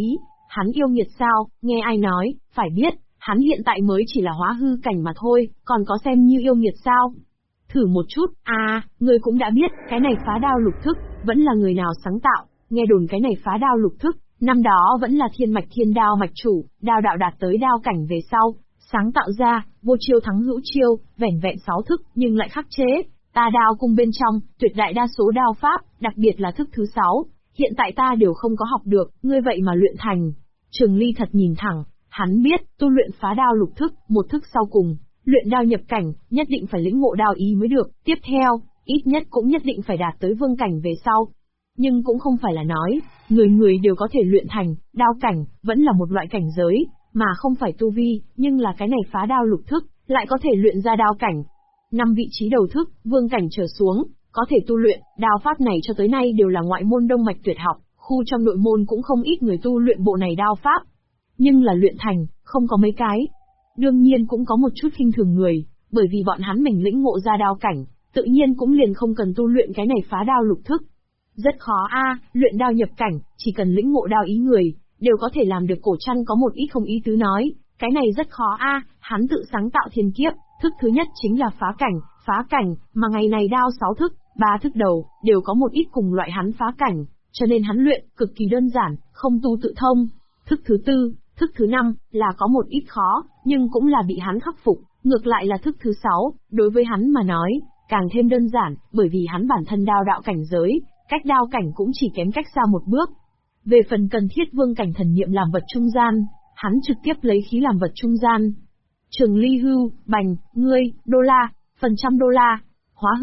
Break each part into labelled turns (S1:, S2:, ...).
S1: ý, hắn yêu nghiệt sao, nghe ai nói, phải biết, hắn hiện tại mới chỉ là hóa hư cảnh mà thôi, còn có xem như yêu nghiệt sao? Thử một chút, ngươi cũng đã biết, cái này phá đao lục thức, vẫn là người nào sáng tạo, nghe đồn cái này phá đao lục thức, năm đó vẫn là thiên đao mạch chủ, đao đạo đạt tới đao cảnh về sau, sáng tạo ra, vô chiêu thắng hữu chiêu, vẻn vẹn 6 thức, nhưng lại khắc chế, ta đao cung bên trong, tuyệt đại đa số đao pháp, đặc biệt là thức thứ 6, hiện tại ta đều không có học được, ngươi vậy mà luyện thành. Trường Ly thật nhìn thẳng, hắn biết, tu luyện phá đao lục thức, một thức sau cùng, luyện đao nhập cảnh, nhất định phải lĩnh ngộ đao ý mới được, tiếp theo, ít nhất cũng nhất định phải đạt tới vương cảnh về sau. Nhưng cũng không phải là nói, người người đều có thể luyện thành, đao cảnh, vẫn là một loại cảnh giới, mà không phải tu vi, nhưng là cái này phá đao lục thức, lại có thể luyện ra đao cảnh. 5 vị trí đầu thức, vương cảnh trở xuống, có thể tu luyện, đao pháp này cho tới nay đều là ngoại môn đông mạch tuyệt học, khu trong nội môn cũng không ít người tu luyện bộ này đao pháp. Nhưng là luyện thành, không có mấy cái. Đương nhiên cũng có một chút khinh thường người, bởi vì bọn hắn mình lĩnh ngộ ra đao cảnh, tự nhiên cũng liền không cần tu luyện cái này phá đao lục thức. Rất khó luyện đao nhập cảnh, chỉ cần lĩnh ngộ đao ý người, đều có thể làm được. Cổ Trăn có một ít không ý tứ nói, cái này rất khó hắn tự sáng tạo thiên kiếp, thức thứ nhất chính là phá cảnh, mà ngày này đao 6 thức, 3 thức đầu, đều có một ít cùng loại hắn phá cảnh, cho nên hắn luyện, cực kỳ đơn giản, không tu tự thông. Thức thứ 4, thức thứ 5, là có một ít khó, nhưng cũng là bị hắn khắc phục, ngược lại là thức thứ 6, đối với hắn mà nói, càng thêm đơn giản, bởi vì hắn bản thân đao đạo cảnh giới, cách đao cảnh cũng chỉ kém cách xa một bước. Về phần cần thiết vương cảnh thần niệm làm vật trung gian, hắn trực tiếp lấy khí làm vật trung gian. Trường Ly hưu, bành, ngươi, đô la, phần trăm đô la, hóa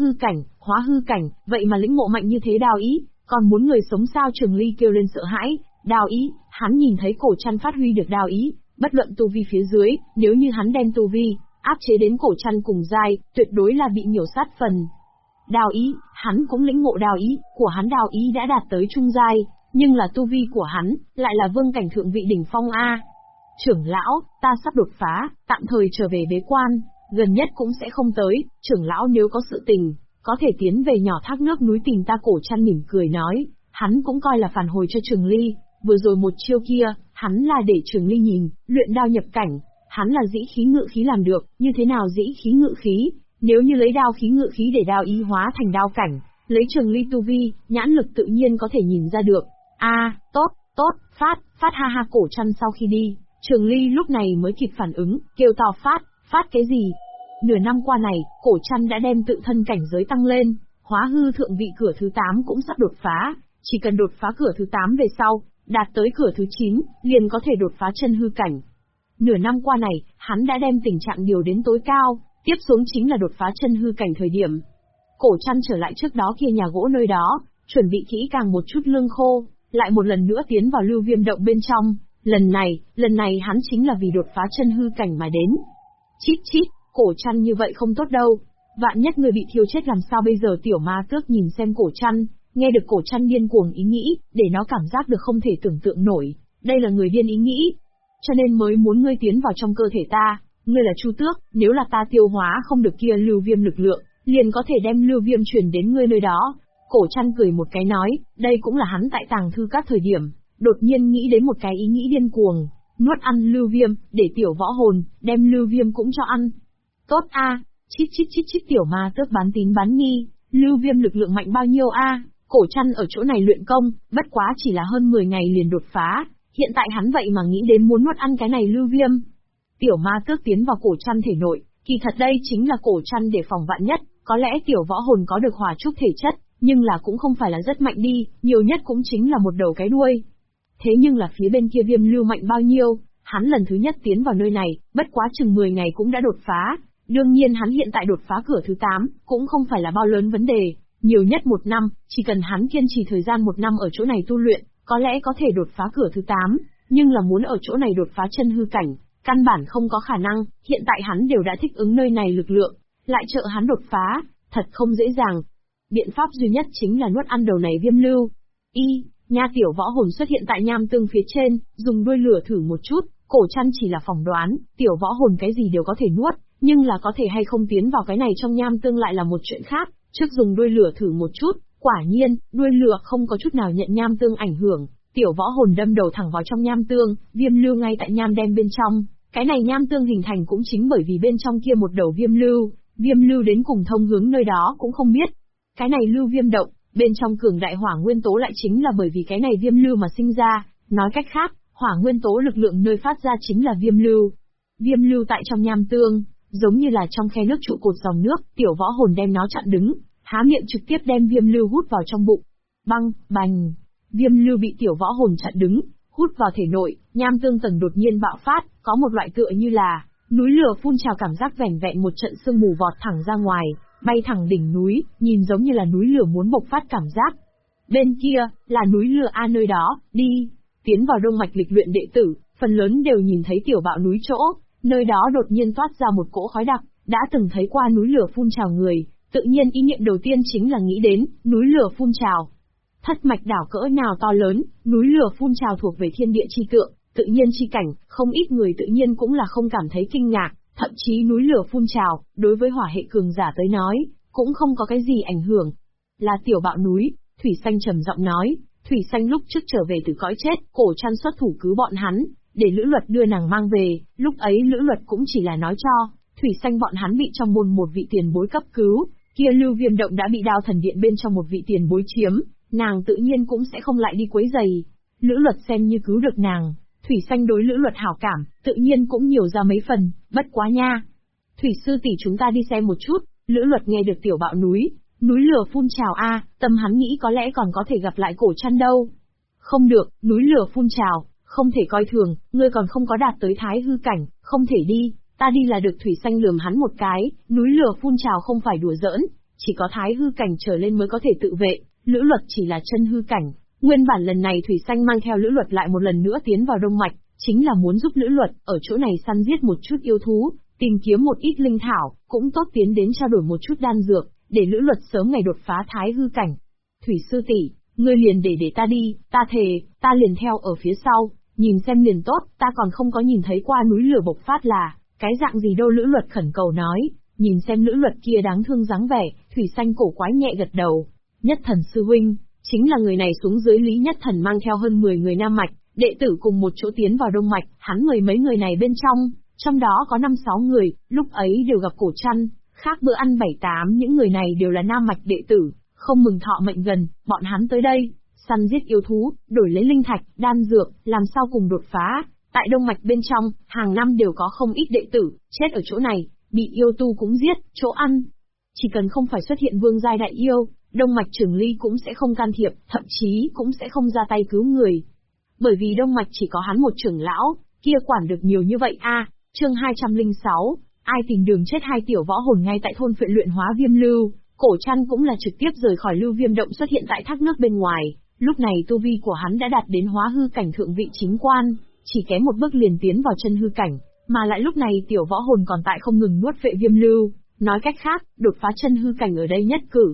S1: hư cảnh, vậy mà lĩnh ngộ mạnh như thế đao ý, còn muốn người sống sao? Trường Ly kêu lên sợ hãi, đao ý, hắn nhìn thấy Cổ Trăn phát huy được đao ý, bất luận tu vi phía dưới, nếu như hắn đem tu vi áp chế đến Cổ Trăn cùng giai, tuyệt đối là bị miểu sát phần. Đao ý, hắn cũng lĩnh ngộ đao ý, của hắn đao ý đã đạt tới trung giai, nhưng là tu vi của hắn, lại là vương cảnh thượng vị đỉnh phong Trưởng lão, ta sắp đột phá, tạm thời trở về bế quan, gần nhất cũng sẽ không tới, trưởng lão nếu có sự tình, có thể tiến về nhỏ thác nước núi tìm ta. Cổ Trăn mỉm cười nói, hắn cũng coi là phản hồi cho Trường Ly, vừa rồi một chiêu kia, hắn là để Trường Ly nhìn, luyện đao nhập cảnh, hắn là dĩ khí ngự khí làm được, như thế nào dĩ khí ngự khí, nếu như lấy đao khí ngự khí để đao ý hóa thành đao cảnh, lấy Trường Ly tu vi, nhãn lực tự nhiên có thể nhìn ra được. Tốt, phát ha. Cổ Trăn sau khi đi, Trường Ly lúc này mới kịp phản ứng, kêu to phát cái gì? Nửa năm qua này, Cổ Trăn đã đem tự thân cảnh giới tăng lên, hóa hư thượng vị cửa thứ 8 cũng sắp đột phá, chỉ cần đột phá cửa thứ 8 về sau, đạt tới cửa thứ 9, liền có thể đột phá chân hư cảnh. Nửa năm qua này, hắn đã đem tình trạng điều đến tối cao, tiếp xuống chính là đột phá chân hư cảnh thời điểm. Cổ Trăn trở lại trước đó kia nhà gỗ nơi đó, chuẩn bị kỹ càng một chút lương khô, lại một lần nữa tiến vào lưu viêm động bên trong. Lần này hắn chính là vì đột phá chân hư cảnh mà đến. Chít, Cổ Trăn như vậy không tốt đâu. Vạn nhất người bị thiêu chết làm sao bây giờ? Tiểu Ma Tước nhìn xem Cổ Trăn, nghe được Cổ Trăn điên cuồng ý nghĩ, để nó cảm giác được không thể tưởng tượng nổi. Đây là người điên ý nghĩ. Cho nên mới muốn ngươi tiến vào trong cơ thể ta. Ngươi là Chu Tước, nếu là ta tiêu hóa không được kia lưu viêm lực lượng, liền có thể đem lưu viêm truyền đến ngươi nơi đó. Cổ Trăn cười một cái nói, đây cũng là hắn tại tàng thư các thời điểm, đột nhiên nghĩ đến một cái ý nghĩ điên cuồng, nuốt ăn lưu viêm, để tiểu võ hồn, đem lưu viêm cũng cho ăn. Tốt chít Tiểu Ma Tước bán tín bán nghi, lưu viêm lực lượng mạnh bao nhiêu Cổ Trăn ở chỗ này luyện công, bất quá chỉ là hơn 10 ngày liền đột phá, hiện tại hắn vậy mà nghĩ đến muốn nuốt ăn cái này lưu viêm. Tiểu Ma Tước tiến vào Cổ Trăn thể nội, kỳ thật đây chính là Cổ Trăn để phòng vạn nhất, có lẽ tiểu võ hồn có được hỏa trúc thể chất, nhưng là cũng không phải là rất mạnh đi, nhiều nhất cũng chính là một đầu cái đuôi. Thế nhưng là phía bên kia viêm lưu mạnh bao nhiêu, hắn lần thứ nhất tiến vào nơi này, bất quá chừng 10 ngày cũng đã đột phá. Đương nhiên hắn hiện tại đột phá cửa thứ 8, cũng không phải là bao lớn vấn đề, nhiều nhất 1 năm, chỉ cần hắn kiên trì thời gian 1 năm ở chỗ này tu luyện, có lẽ có thể đột phá cửa thứ 8, nhưng là muốn ở chỗ này đột phá chân hư cảnh, căn bản không có khả năng, hiện tại hắn đều đã thích ứng nơi này lực lượng, lại trợ hắn đột phá, thật không dễ dàng. Biện pháp duy nhất chính là nuốt ăn đầu này viêm lưu. Nha tiểu võ hồn xuất hiện tại nham tương phía trên, dùng đuôi lửa thử một chút, Cổ Trăn chỉ là phỏng đoán, tiểu võ hồn cái gì đều có thể nuốt, nhưng là có thể hay không tiến vào cái này trong nham tương lại là một chuyện khác, trước dùng đuôi lửa thử một chút, quả nhiên, đuôi lửa không có chút nào nhận nham tương ảnh hưởng, Tiểu võ hồn đâm đầu thẳng vào trong nham tương, viêm lưu ngay tại nham đen bên trong. Cái này nham tương hình thành cũng chính bởi vì bên trong kia một đầu viêm lưu đến cùng thông hướng nơi đó cũng không biết. Cái này lưu viêm động, bên trong cường đại hỏa nguyên tố lại chính là bởi vì cái này viêm lưu mà sinh ra, nói cách khác, hỏa nguyên tố lực lượng nơi phát ra chính là viêm lưu. Viêm lưu tại trong nham tương, giống như là trong khe nước trụ cột dòng nước, tiểu võ hồn đem nó chặn đứng, há miệng trực tiếp đem viêm lưu hút vào trong bụng. Băng, bành, viêm lưu bị tiểu võ hồn chặn đứng, hút vào thể nội, nham tương tầng đột nhiên bạo phát, có một loại tựa như là núi lửa phun trào cảm giác vẻn vẹn một trận sương mù vọt thẳng ra ngoài, bay thẳng đỉnh núi, nhìn giống như là núi lửa muốn bộc phát cảm giác. Bên kia, là núi lửa A nơi đó, đi. Tiến vào đông mạch lịch luyện đệ tử, phần lớn đều nhìn thấy tiểu bạo núi chỗ, nơi đó đột nhiên toát ra một cỗ khói đặc, đã từng thấy qua núi lửa phun trào người, tự nhiên ý niệm đầu tiên chính là nghĩ đến, núi lửa phun trào. Thất mạch đảo cỡ nào to lớn, núi lửa phun trào thuộc về thiên địa chi tượng, tự nhiên chi cảnh, không ít người tự nhiên cũng là không cảm thấy kinh ngạc, thậm chí núi lửa phun trào, đối với hỏa hệ cường giả tới nói, cũng không có cái gì ảnh hưởng. Là tiểu bạo núi, Thủy Xanh trầm giọng nói, Thủy Xanh lúc trước trở về từ cõi chết, cổ chăn xuất thủ cứu bọn hắn, để Lữ Luật đưa nàng mang về, lúc ấy Lữ Luật cũng chỉ là nói cho, Thủy Xanh bọn hắn bị trong môn một vị tiền bối cấp cứu, kia lưu viêm động đã bị đao thần điện bên trong một vị tiền bối chiếm, nàng tự nhiên cũng sẽ không lại đi quấy giày. Lữ Luật xem như cứu được nàng, Thủy Xanh đối Lữ Luật hảo cảm, tự nhiên cũng nhiều ra mấy phần, bất quá nha. Thủy sư tỷ chúng ta đi xem một chút, Lữ Luật nghe được tiểu bạo núi lửa phun trào a, tâm hắn nghĩ có lẽ còn có thể gặp lại cổ chăn đâu. Không được, núi lửa phun trào, không thể coi thường, ngươi còn không có đạt tới thái hư cảnh, không thể đi, ta đi là được. Thủy Xanh lườm hắn một cái, núi lửa phun trào không phải đùa giỡn, chỉ có thái hư cảnh trở lên mới có thể tự vệ, Lữ Luật chỉ là chân hư cảnh. Nguyên bản lần này Thủy Xanh mang theo Lữ Luật lại một lần nữa tiến vào đông mạch, chính là muốn giúp Lữ Luật ở chỗ này săn giết một chút yêu thú, tìm kiếm một ít linh thảo, cũng tốt tiến đến trao đổi một chút đan dược, để Lữ Luật sớm ngày đột phá thái hư cảnh. Thủy sư tỷ, ngươi liền để ta đi, ta thề, ta liền theo ở phía sau, nhìn xem liền tốt, ta còn không có nhìn thấy qua núi lửa bộc phát là cái dạng gì đâu. Lữ Luật khẩn cầu nói, nhìn xem Lữ Luật kia đáng thương dáng vẻ, Thủy Xanh cổ quái nhẹ gật đầu. Nhất Thần sư huynh, chính là người này xuống dưới Lý Nhất Thần mang theo hơn 10 người nam mạch, đệ tử cùng một chỗ tiến vào đông mạch, hắn mười mấy người này bên trong đó có 5-6 người, lúc ấy đều gặp cổ chăn, khác bữa ăn 7-8 những người này đều là nam mạch đệ tử, không mừng thọ mệnh gần, bọn hắn tới đây, săn giết yêu thú, đổi lấy linh thạch, đan dược, làm sao cùng đột phá. Tại đông mạch bên trong, hàng năm đều có không ít đệ tử, chết ở chỗ này, bị yêu tu cũng giết, chỗ ăn. Chỉ cần không phải xuất hiện vương giai đại yêu, đông mạch trưởng ly cũng sẽ không can thiệp, thậm chí cũng sẽ không ra tay cứu người. Bởi vì đông mạch chỉ có hắn một trưởng lão, kia quản được nhiều như vậy a. Chương 206, ai tìm đường chết hai tiểu võ hồn ngay tại thôn phệ luyện hóa viêm lưu, cổ chăn cũng là trực tiếp rời khỏi lưu viêm động xuất hiện tại thác nước bên ngoài, lúc này tu vi của hắn đã đạt đến hóa hư cảnh thượng vị chính quan, chỉ kém một bước liền tiến vào chân hư cảnh, mà lại lúc này tiểu võ hồn còn tại không ngừng nuốt phệ viêm lưu, nói cách khác, đột phá chân hư cảnh ở đây nhất cử.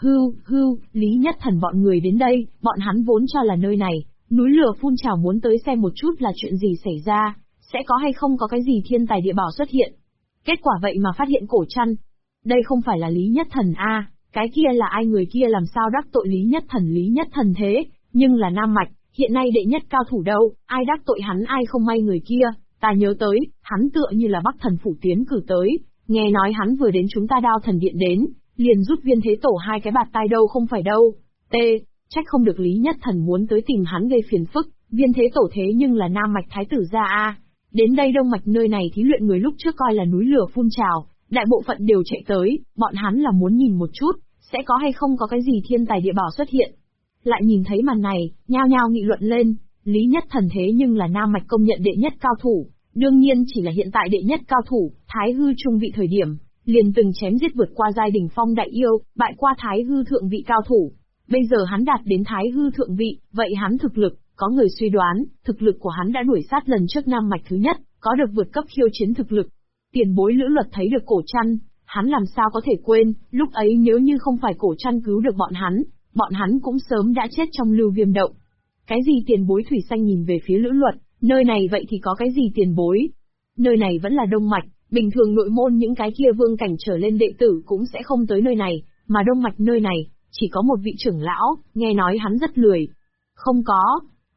S1: Lý Nhất Thần bọn người đến đây, bọn hắn vốn cho là nơi này, núi lửa phun trào muốn tới xem một chút là chuyện gì xảy ra, sẽ có hay không có cái gì thiên tài địa bảo xuất hiện. Kết quả vậy mà phát hiện cổ chăn. Đây không phải là Lý Nhất Thần a, cái kia là ai, người kia làm sao đắc tội Lý Nhất Thần thế, nhưng là nam mạch, hiện nay đệ nhất cao thủ đâu, ai đắc tội hắn ai không may người kia, ta nhớ tới, hắn tựa như là Bắc Thần phủ tiến cử tới, nghe nói hắn vừa đến chúng ta Đao Thần Điện đến, liền giúp Viên Thế Tổ hai cái bạt tai đâu không phải đâu. Trách không được Lý Nhất Thần muốn tới tìm hắn gây phiền phức, Viên Thế Tổ thế nhưng là nam mạch thái tử gia a. Đến đây đông mạch nơi này thí luyện người lúc trước coi là núi lửa phun trào, đại bộ phận đều chạy tới, bọn hắn là muốn nhìn một chút, sẽ có hay không có cái gì thiên tài địa bảo xuất hiện. Lại nhìn thấy màn này, nhao nhao nghị luận lên, Lý Nhất Thần thế nhưng là nam mạch công nhận đệ nhất cao thủ, đương nhiên chỉ là hiện tại đệ nhất cao thủ, thái hư trung vị thời điểm, liền từng chém giết vượt qua giai đỉnh phong đại yêu, bại qua thái hư thượng vị cao thủ. Bây giờ hắn đạt đến thái hư thượng vị, vậy hắn thực lực, có người suy đoán, thực lực của hắn đã đuổi sát lần trước nam mạch thứ nhất, có được vượt cấp khiêu chiến thực lực. Tiền bối Lữ Luật thấy được cổ chăn, hắn làm sao có thể quên, lúc ấy nếu như không phải cổ chăn cứu được bọn hắn cũng sớm đã chết trong lưu viêm động. Cái gì tiền bối? Thủy Xanh nhìn về phía Lữ Luật, nơi này vậy thì có cái gì tiền bối? Nơi này vẫn là đông mạch, bình thường nội môn những cái kia vương cảnh trở lên đệ tử cũng sẽ không tới nơi này, mà đông mạch nơi này, chỉ có một vị trưởng lão, nghe nói hắn rất lười.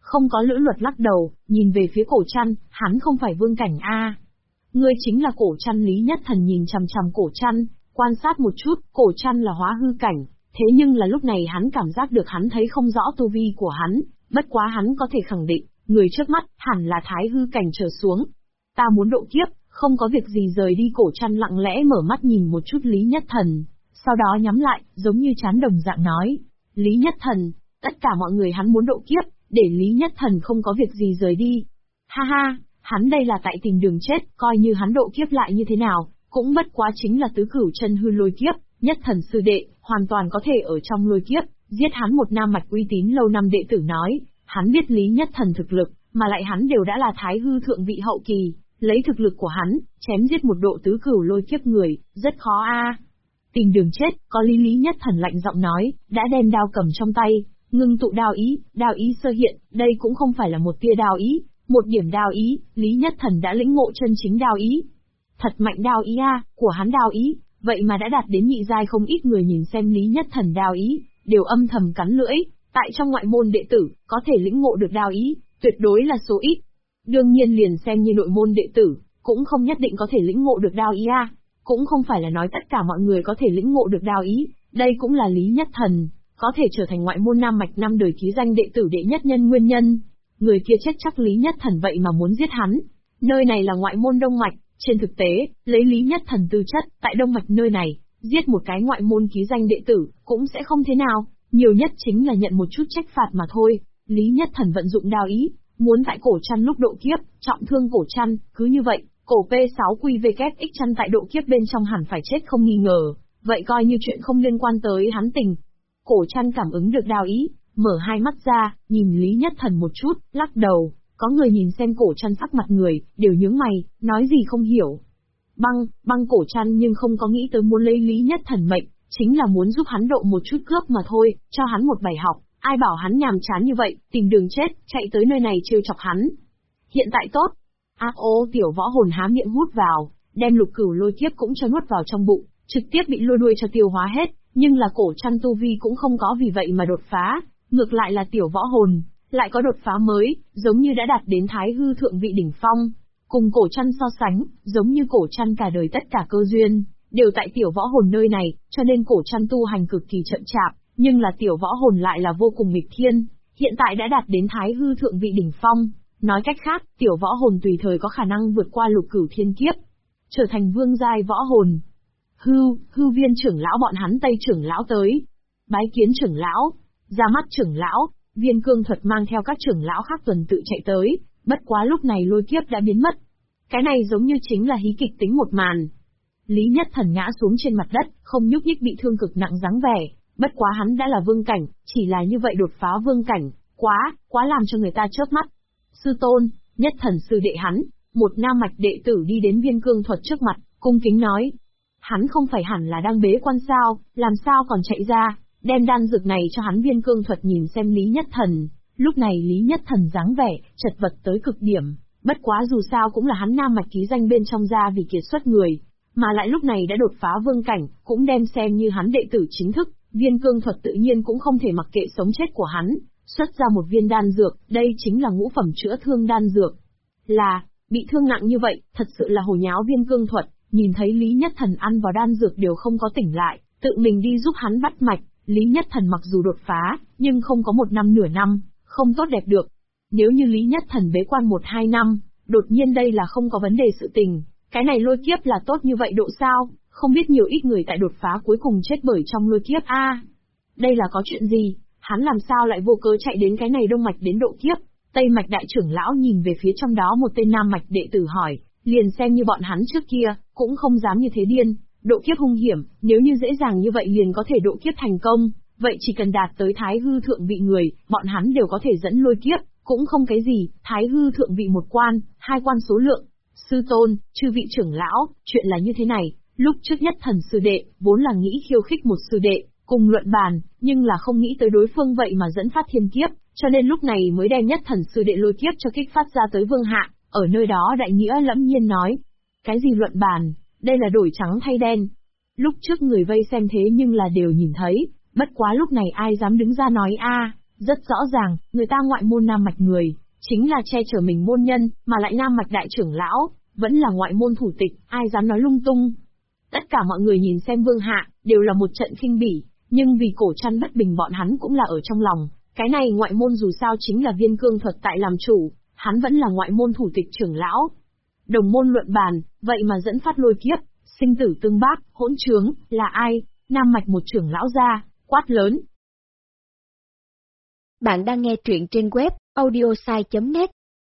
S1: Không có Lữ Luật lắc đầu, nhìn về phía Cổ Trăn, hắn không phải vương cảnh a. Ngươi chính là Cổ Trăn. Lý Nhất Thần nhìn chằm chằm Cổ Trăn, quan sát một chút, Cổ Trăn là hóa hư cảnh, thế nhưng là lúc này hắn cảm giác được hắn thấy không rõ tu vi của hắn, bất quá hắn có thể khẳng định, người trước mắt hẳn là thái hư cảnh trở xuống. Ta muốn độ kiếp, không có việc gì rời đi. Cổ Trăn lặng lẽ mở mắt nhìn một chút Lý Nhất Thần, sau đó nhắm lại, giống như chán đồng dạng nói. Lý Nhất Thần, tất cả mọi người hắn muốn độ kiếp, để Lý Nhất Thần không có việc gì rời đi. Ha ha, hắn đây là tại tìm đường chết, coi như hắn độ kiếp lại như thế nào, cũng bất quá chính là tứ cửu chân hư lôi kiếp. Nhất Thần sư đệ, hoàn toàn có thể ở trong lôi kiếp, giết hắn. Một nam mạch uy tín lâu năm đệ tử nói, hắn biết Lý Nhất Thần thực lực, mà lại hắn đều đã là thái hư thượng vị hậu kỳ, lấy thực lực của hắn, chém giết một độ tứ cửu lôi kiếp người, rất khó a. Tìm đường chết, có Lý Nhất Thần lạnh giọng nói, đã đem đao cầm trong tay, ngưng tụ đao ý sơ hiện, đây cũng không phải là một tia đao ý, một điểm đao ý, Lý Nhất Thần đã lĩnh ngộ chân chính đao ý. Thật mạnh đao ý a, của hắn đao ý, vậy mà đã đạt đến nhị giai. Không ít người nhìn xem Lý Nhất Thần đao ý, đều âm thầm cắn lưỡi, tại trong ngoại môn đệ tử, có thể lĩnh ngộ được đao ý, tuyệt đối là số ít. Đương nhiên liền xem như nội môn đệ tử, cũng không nhất định có thể lĩnh ngộ được đao ý a. Cũng không phải là nói tất cả mọi người có thể lĩnh ngộ được đao ý, đây cũng là Lý Nhất Thần có thể trở thành ngoại môn nam mạch năm đời ký danh đệ tử đệ nhất nhân nguyên nhân. Người kia chết chắc Lý Nhất Thần vậy mà muốn giết hắn. Nơi này là ngoại môn Đông Mạch, trên thực tế, lấy Lý Nhất Thần tư chất, tại Đông Mạch nơi này, giết một cái ngoại môn ký danh đệ tử, cũng sẽ không thế nào, nhiều nhất chính là nhận một chút trách phạt mà thôi. Lý Nhất Thần vận dụng đao ý, muốn tại Cổ Trăn lúc độ kiếp, trọng thương Cổ Trăn, cứ như vậy, cổ P6QVKX Trăn tại độ kiếp bên trong hẳn phải chết không nghi ngờ, vậy coi như chuyện không liên quan tới hắn tình. Cổ Trăn cảm ứng được đao ý, mở hai mắt ra, nhìn Lý Nhất Thần một chút, lắc đầu. Có người nhìn xem Cổ Trăn sắc mặt người, đều nhướng mày, nói gì không hiểu. Băng Cổ Trăn nhưng không có nghĩ tới muốn lấy Lý Nhất Thần mệnh, chính là muốn giúp hắn độ một chút cướp mà thôi, cho hắn một bài học. Ai bảo hắn nhàm chán như vậy, tìm đường chết, chạy tới nơi này trêu chọc hắn. Hiện tại tốt. Tiểu võ hồn há miệng hút vào, đem lục cửu lôi kiếp cũng cho nuốt vào trong bụng, trực tiếp bị lôi đuôi cho tiêu hóa hết, nhưng là Cổ Trăn tu vi cũng không có vì vậy mà đột phá, ngược lại là tiểu võ hồn lại có đột phá mới, giống như đã đạt đến thái hư thượng vị đỉnh phong. Cùng Cổ Trăn so sánh, giống như Cổ Trăn cả đời tất cả cơ duyên đều tại tiểu võ hồn nơi này, cho nên Cổ Trăn tu hành cực kỳ chậm chạp, nhưng là tiểu võ hồn lại là vô cùng nghịch thiên, hiện tại đã đạt đến thái hư thượng vị đỉnh phong. Nói cách khác, tiểu võ hồn tùy thời có khả năng vượt qua lục cửu thiên kiếp, trở thành vương giai võ hồn. Hư Viên trưởng lão bọn hắn Tây trưởng lão tới. Bái kiến trưởng lão, ra mắt trưởng lão. Viên Cương Thuật mang theo các trưởng lão khác tuần tự chạy tới, bất quá lúc này lôi kiếp đã biến mất. Cái này giống như chính là hí kịch tính một màn. Lý Nhất Thần ngã xuống trên mặt đất, không nhúc nhích, bị thương cực nặng dáng vẻ, bất quá hắn đã là vương cảnh, chỉ là như vậy đột phá vương cảnh, quá làm cho người ta chớp mắt. Sư tôn, Nhất Thần sư đệ hắn, một nam mạch đệ tử đi đến Viên Cương Thuật trước mặt, cung kính nói. Hắn không phải hẳn là đang bế quan sao, làm sao còn chạy ra, đem đan dược này cho hắn. Viên Cương Thuật nhìn xem Lý Nhất Thần, lúc này Lý Nhất Thần dáng vẻ, chật vật tới cực điểm, bất quá dù sao cũng là hắn nam mạch ký danh bên trong ra vì kiệt xuất người, mà lại lúc này đã đột phá vương cảnh, cũng đem xem như hắn đệ tử chính thức. Viên Cương Thuật tự nhiên cũng không thể mặc kệ sống chết của hắn, xuất ra một viên đan dược, đây chính là ngũ phẩm chữa thương đan dược. Bị thương nặng như vậy, thật sự là hồ nháo. Viên Cương Thuật nhìn thấy Lý Nhất Thần ăn vào đan dược đều không có tỉnh lại, tự mình đi giúp hắn bắt mạch. Lý Nhất Thần mặc dù đột phá, nhưng không có một năm nửa năm, không tốt đẹp được. Nếu như Lý Nhất Thần bế quan 1-2 năm, đột nhiên đây là không có vấn đề sự tình. Cái này lôi kiếp là tốt như vậy độ sao, không biết nhiều ít người tại đột phá cuối cùng chết bởi trong lôi kiếp a. Đây là có chuyện gì, hắn làm sao lại vô cớ chạy đến cái này Đông Mạch đến độ kiếp? Tây Mạch đại trưởng lão nhìn về phía trong đó một tên Nam Mạch đệ tử hỏi, liền xem như bọn hắn trước kia, cũng không dám như thế điên, độ kiếp hung hiểm, nếu như dễ dàng như vậy liền có thể độ kiếp thành công, vậy chỉ cần đạt tới thái hư thượng vị người, bọn hắn đều có thể dẫn lôi kiếp, cũng không cái gì, thái hư thượng vị một quan, 2 quan số lượng. Sư tôn, chư vị trưởng lão, chuyện là như thế này, lúc trước Nhất Thần sư đệ, vốn là nghĩ khiêu khích một sư đệ, cùng luận bàn, nhưng là không nghĩ tới đối phương vậy mà dẫn phát thiên kiếp, cho nên lúc này mới đem Nhất Thần sư đệ lôi kiếp cho kích phát ra tới vương hạ, ở nơi đó đại nghĩa lẫm nhiên nói. Cái gì luận bàn, đây là đổi trắng thay đen. Lúc trước người vây xem thế nhưng là đều nhìn thấy, bất quá lúc này ai dám đứng ra nói Rất rõ ràng, người ta ngoại môn nam mạch người, chính là che chở mình môn nhân, mà lại nam mạch đại trưởng lão, vẫn là ngoại môn thủ tịch, ai dám nói lung tung. Tất cả mọi người nhìn xem Vương Hạ, đều là một trận khinh bỉ, nhưng vì Cổ Trăn bất bình bọn hắn cũng là ở trong lòng, cái này ngoại môn dù sao chính là Viên Cương Thuật tại làm chủ, hắn vẫn là ngoại môn thủ tịch trưởng lão. Đồng môn luận bàn, vậy mà dẫn phát lôi kiếp, sinh tử tương bác, hỗn trướng, là ai? Nam mạch một trưởng lão ra, quát lớn.
S2: Bạn đang nghe truyện trên web audiosai.net.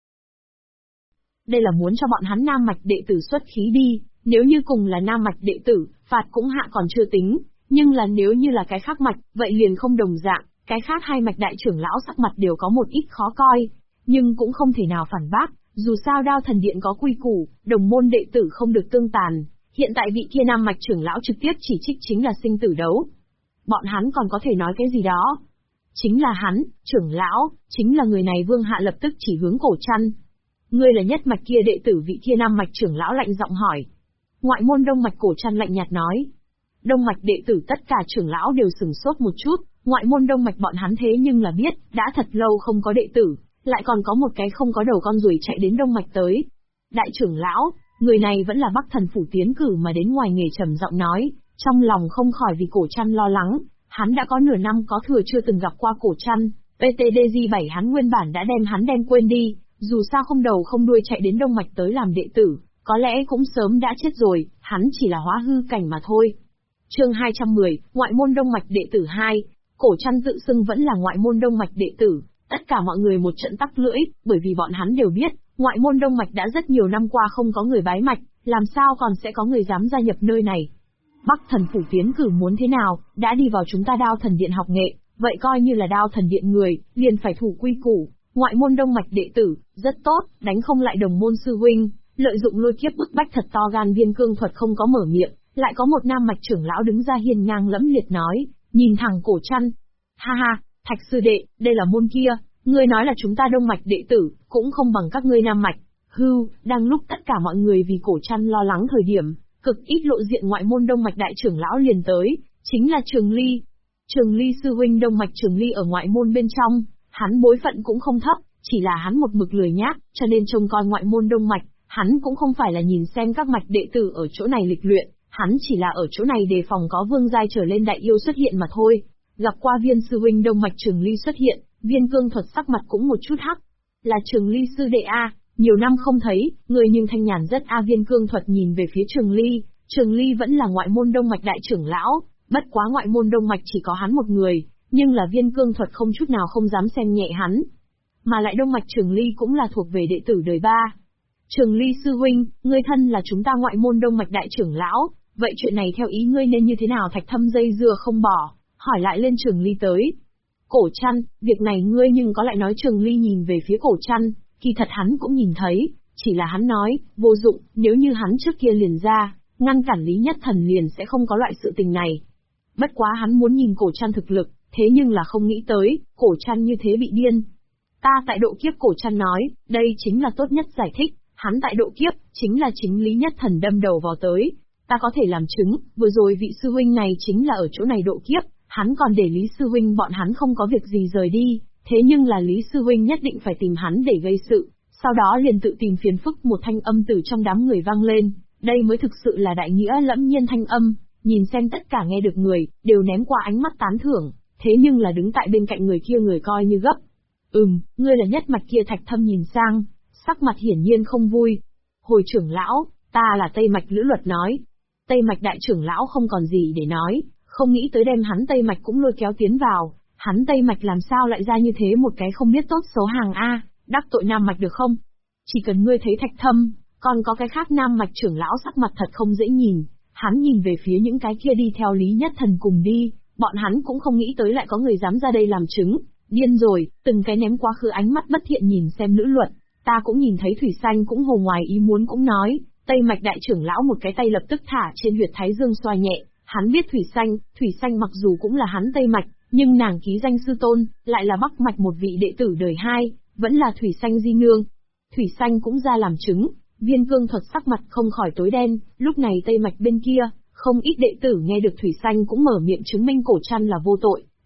S1: Đây là muốn cho bọn hắn nam mạch đệ tử xuất khí đi, nếu như cùng là nam mạch đệ tử, phạt cũng hạ còn chưa tính, nhưng là nếu như là cái khác mạch, vậy liền không đồng dạng, cái khác hai mạch đại trưởng lão sắc mặt đều có một ít khó coi, nhưng cũng không thể nào phản bác, dù sao Đao Thần Điện có quy củ, đồng môn đệ tử không được tương tàn, hiện tại vị kia nam mạch trưởng lão trực tiếp chỉ trích chính là sinh tử đấu. Bọn hắn còn có thể nói cái gì đó? Chính là hắn, trưởng lão, chính là người này. Vương Hạ lập tức chỉ hướng Cổ Trăn. Ngươi là nhất mạch kia đệ tử, vị kia nam mạch trưởng lão lạnh giọng hỏi. Ngoại môn đông mạch. Cổ Trăn lạnh nhạt nói. Đông mạch đệ tử tất cả trưởng lão đều sửng sốt một chút, ngoại môn đông mạch bọn hắn thế nhưng là biết, đã thật lâu không có đệ tử, lại còn có một cái không có đầu con ruồi chạy đến đông mạch tới. Đại trưởng lão, người này vẫn là Bắc Thần phủ tiến cử mà đến. Ngoài nghề trầm giọng nói, trong lòng không khỏi vì Cổ Trăn lo lắng, hắn đã có nửa năm có thừa chưa từng gặp qua Cổ Trăn, PTDG7 hắn nguyên bản đã đem hắn đem quên đi, dù sao không đầu không đuôi chạy đến đông mạch tới làm đệ tử, có lẽ cũng sớm đã chết rồi, hắn chỉ là hóa hư cảnh mà thôi. Chương 210, ngoại môn đông mạch đệ tử 2, Cổ Trăn tự xưng vẫn là ngoại môn đông mạch đệ tử, tất cả mọi người một trận tắc lưỡi, bởi vì bọn hắn đều biết, ngoại môn đông mạch đã rất nhiều năm qua không có người bái mạch, làm sao còn sẽ có người dám gia nhập nơi này. Bắc Thần phủ tiến cử muốn thế nào, đã đi vào chúng ta Đao Thần Điện học nghệ, vậy coi như là Đao Thần Điện người, liền phải thủ quy củ, ngoại môn đông mạch đệ tử, rất tốt, đánh không lại đồng môn sư huynh, lợi dụng lôi kiếp bức bách thật to gan. Viên Cương Thuật không có mở miệng, lại có một nam mạch trưởng lão đứng ra hiên ngang lẫm liệt nói, nhìn thẳng Cổ Trăn. Ha ha, Thạch sư đệ, đây là môn kia, ngươi nói là chúng ta đông mạch đệ tử, cũng không bằng các ngươi nam mạch. Hưu, đang lúc tất cả mọi người vì Cổ Trăn lo lắng thời điểm, cực ít lộ diện ngoại môn đông mạch đại trưởng lão liền tới, chính là Trường Ly. Trường Ly sư huynh đông mạch Trường Ly ở ngoại môn bên trong, hắn bối phận cũng không thấp, chỉ là hắn một mực lười nhác, cho nên trông coi ngoại môn đông mạch, hắn cũng không phải là nhìn xem các mạch đệ tử ở chỗ này lịch luyện, hắn chỉ là ở chỗ này đề phòng có vương giai trở lên đại yêu xuất hiện mà thôi. Gặp qua Viên sư huynh đông mạch Trường Ly xuất hiện, Viên Cương Thuật sắc mặt cũng một chút hắc. Là Trường Ly sư đệ a, nhiều năm không thấy, người nhưng thanh nhàn rất a. Viên Cương Thuật nhìn về phía Trường Ly, Trường Ly vẫn là ngoại môn đông mạch đại trưởng lão, bất quá ngoại môn đông mạch chỉ có hắn một người, nhưng là Viên Cương Thuật không chút nào không dám xem nhẹ hắn. Mà lại đông mạch Trường Ly cũng là thuộc về đệ tử đời ba. Trường Ly sư huynh, ngươi thân là chúng ta ngoại môn đông mạch đại trưởng lão, vậy chuyện này theo ý ngươi nên như thế nào? Thạch Thâm dây dưa không bỏ, hỏi lại lên Trường Ly tới. Cổ Trăn, việc này ngươi nhưng có lại nói. Trường Ly nhìn về phía Cổ Trăn, kỳ thật hắn cũng nhìn thấy, chỉ là hắn nói, vô dụng, nếu như hắn trước kia liền ra, ngăn cản Lý Nhất Thần liền sẽ không có loại sự tình này. Bất quá hắn muốn nhìn Cổ Trăn thực lực, thế nhưng là không nghĩ tới, Cổ Trăn như thế bị điên. Ta tại độ kiếp. Cổ Trăn nói, đây chính là tốt nhất giải thích, hắn tại độ kiếp, chính là chính Lý Nhất Thần đâm đầu vào tới. Ta có thể làm chứng, vừa rồi vị sư huynh này chính là ở chỗ này độ kiếp, hắn còn để Lý sư huynh bọn hắn không có việc gì rời đi, thế nhưng là Lý sư huynh nhất định phải tìm hắn để gây sự, sau đó liền tự tìm phiền phức. Một thanh âm từ trong đám người vang lên, đây mới thực sự là đại nghĩa lẫm nhiên thanh âm, nhìn xem tất cả nghe được người, đều ném qua ánh mắt tán thưởng, thế nhưng là đứng tại bên cạnh người kia người coi như gấp. Ngươi là nhất mạch kia. Thạch Thâm nhìn sang, sắc mặt hiển nhiên không vui. Hồi trưởng lão, ta là Tây mạch. Lữ Luật nói. Tây mạch đại trưởng lão không còn gì để nói, không nghĩ tới đem hắn Tây mạch cũng lôi kéo tiến vào, hắn Tây mạch làm sao lại ra như thế một cái không biết tốt xấu hàng a, đắc tội nam mạch được không? Chỉ cần ngươi thấy Thạch Thâm, còn có cái khác nam mạch trưởng lão sắc mặt thật không dễ nhìn, hắn nhìn về phía những cái kia đi theo Lý Nhất Thần cùng đi, bọn hắn cũng không nghĩ tới lại có người dám ra đây làm chứng, điên rồi, từng cái ném quá khứ ánh mắt bất thiện nhìn xem Lữ Luật. Ta cũng nhìn thấy Thủy Xanh cũng hồ ngoài ý muốn cũng nói, Tây mạch đại trưởng lão một cái tay lập tức thả trên huyệt thái dương xoa nhẹ, hắn biết Thủy Xanh mặc dù cũng là hắn Tây mạch, nhưng nàng ký danh sư tôn, lại là Bắc mạch một vị đệ tử đời 2, vẫn là Thủy Xanh di nương. Thủy Xanh cũng ra làm chứng. Viên Cương Thuật sắc mặt không khỏi tối đen, lúc này Tây mạch bên kia, không ít đệ tử nghe được Thủy Xanh cũng mở miệng chứng minh Cổ Trăn là vô tội,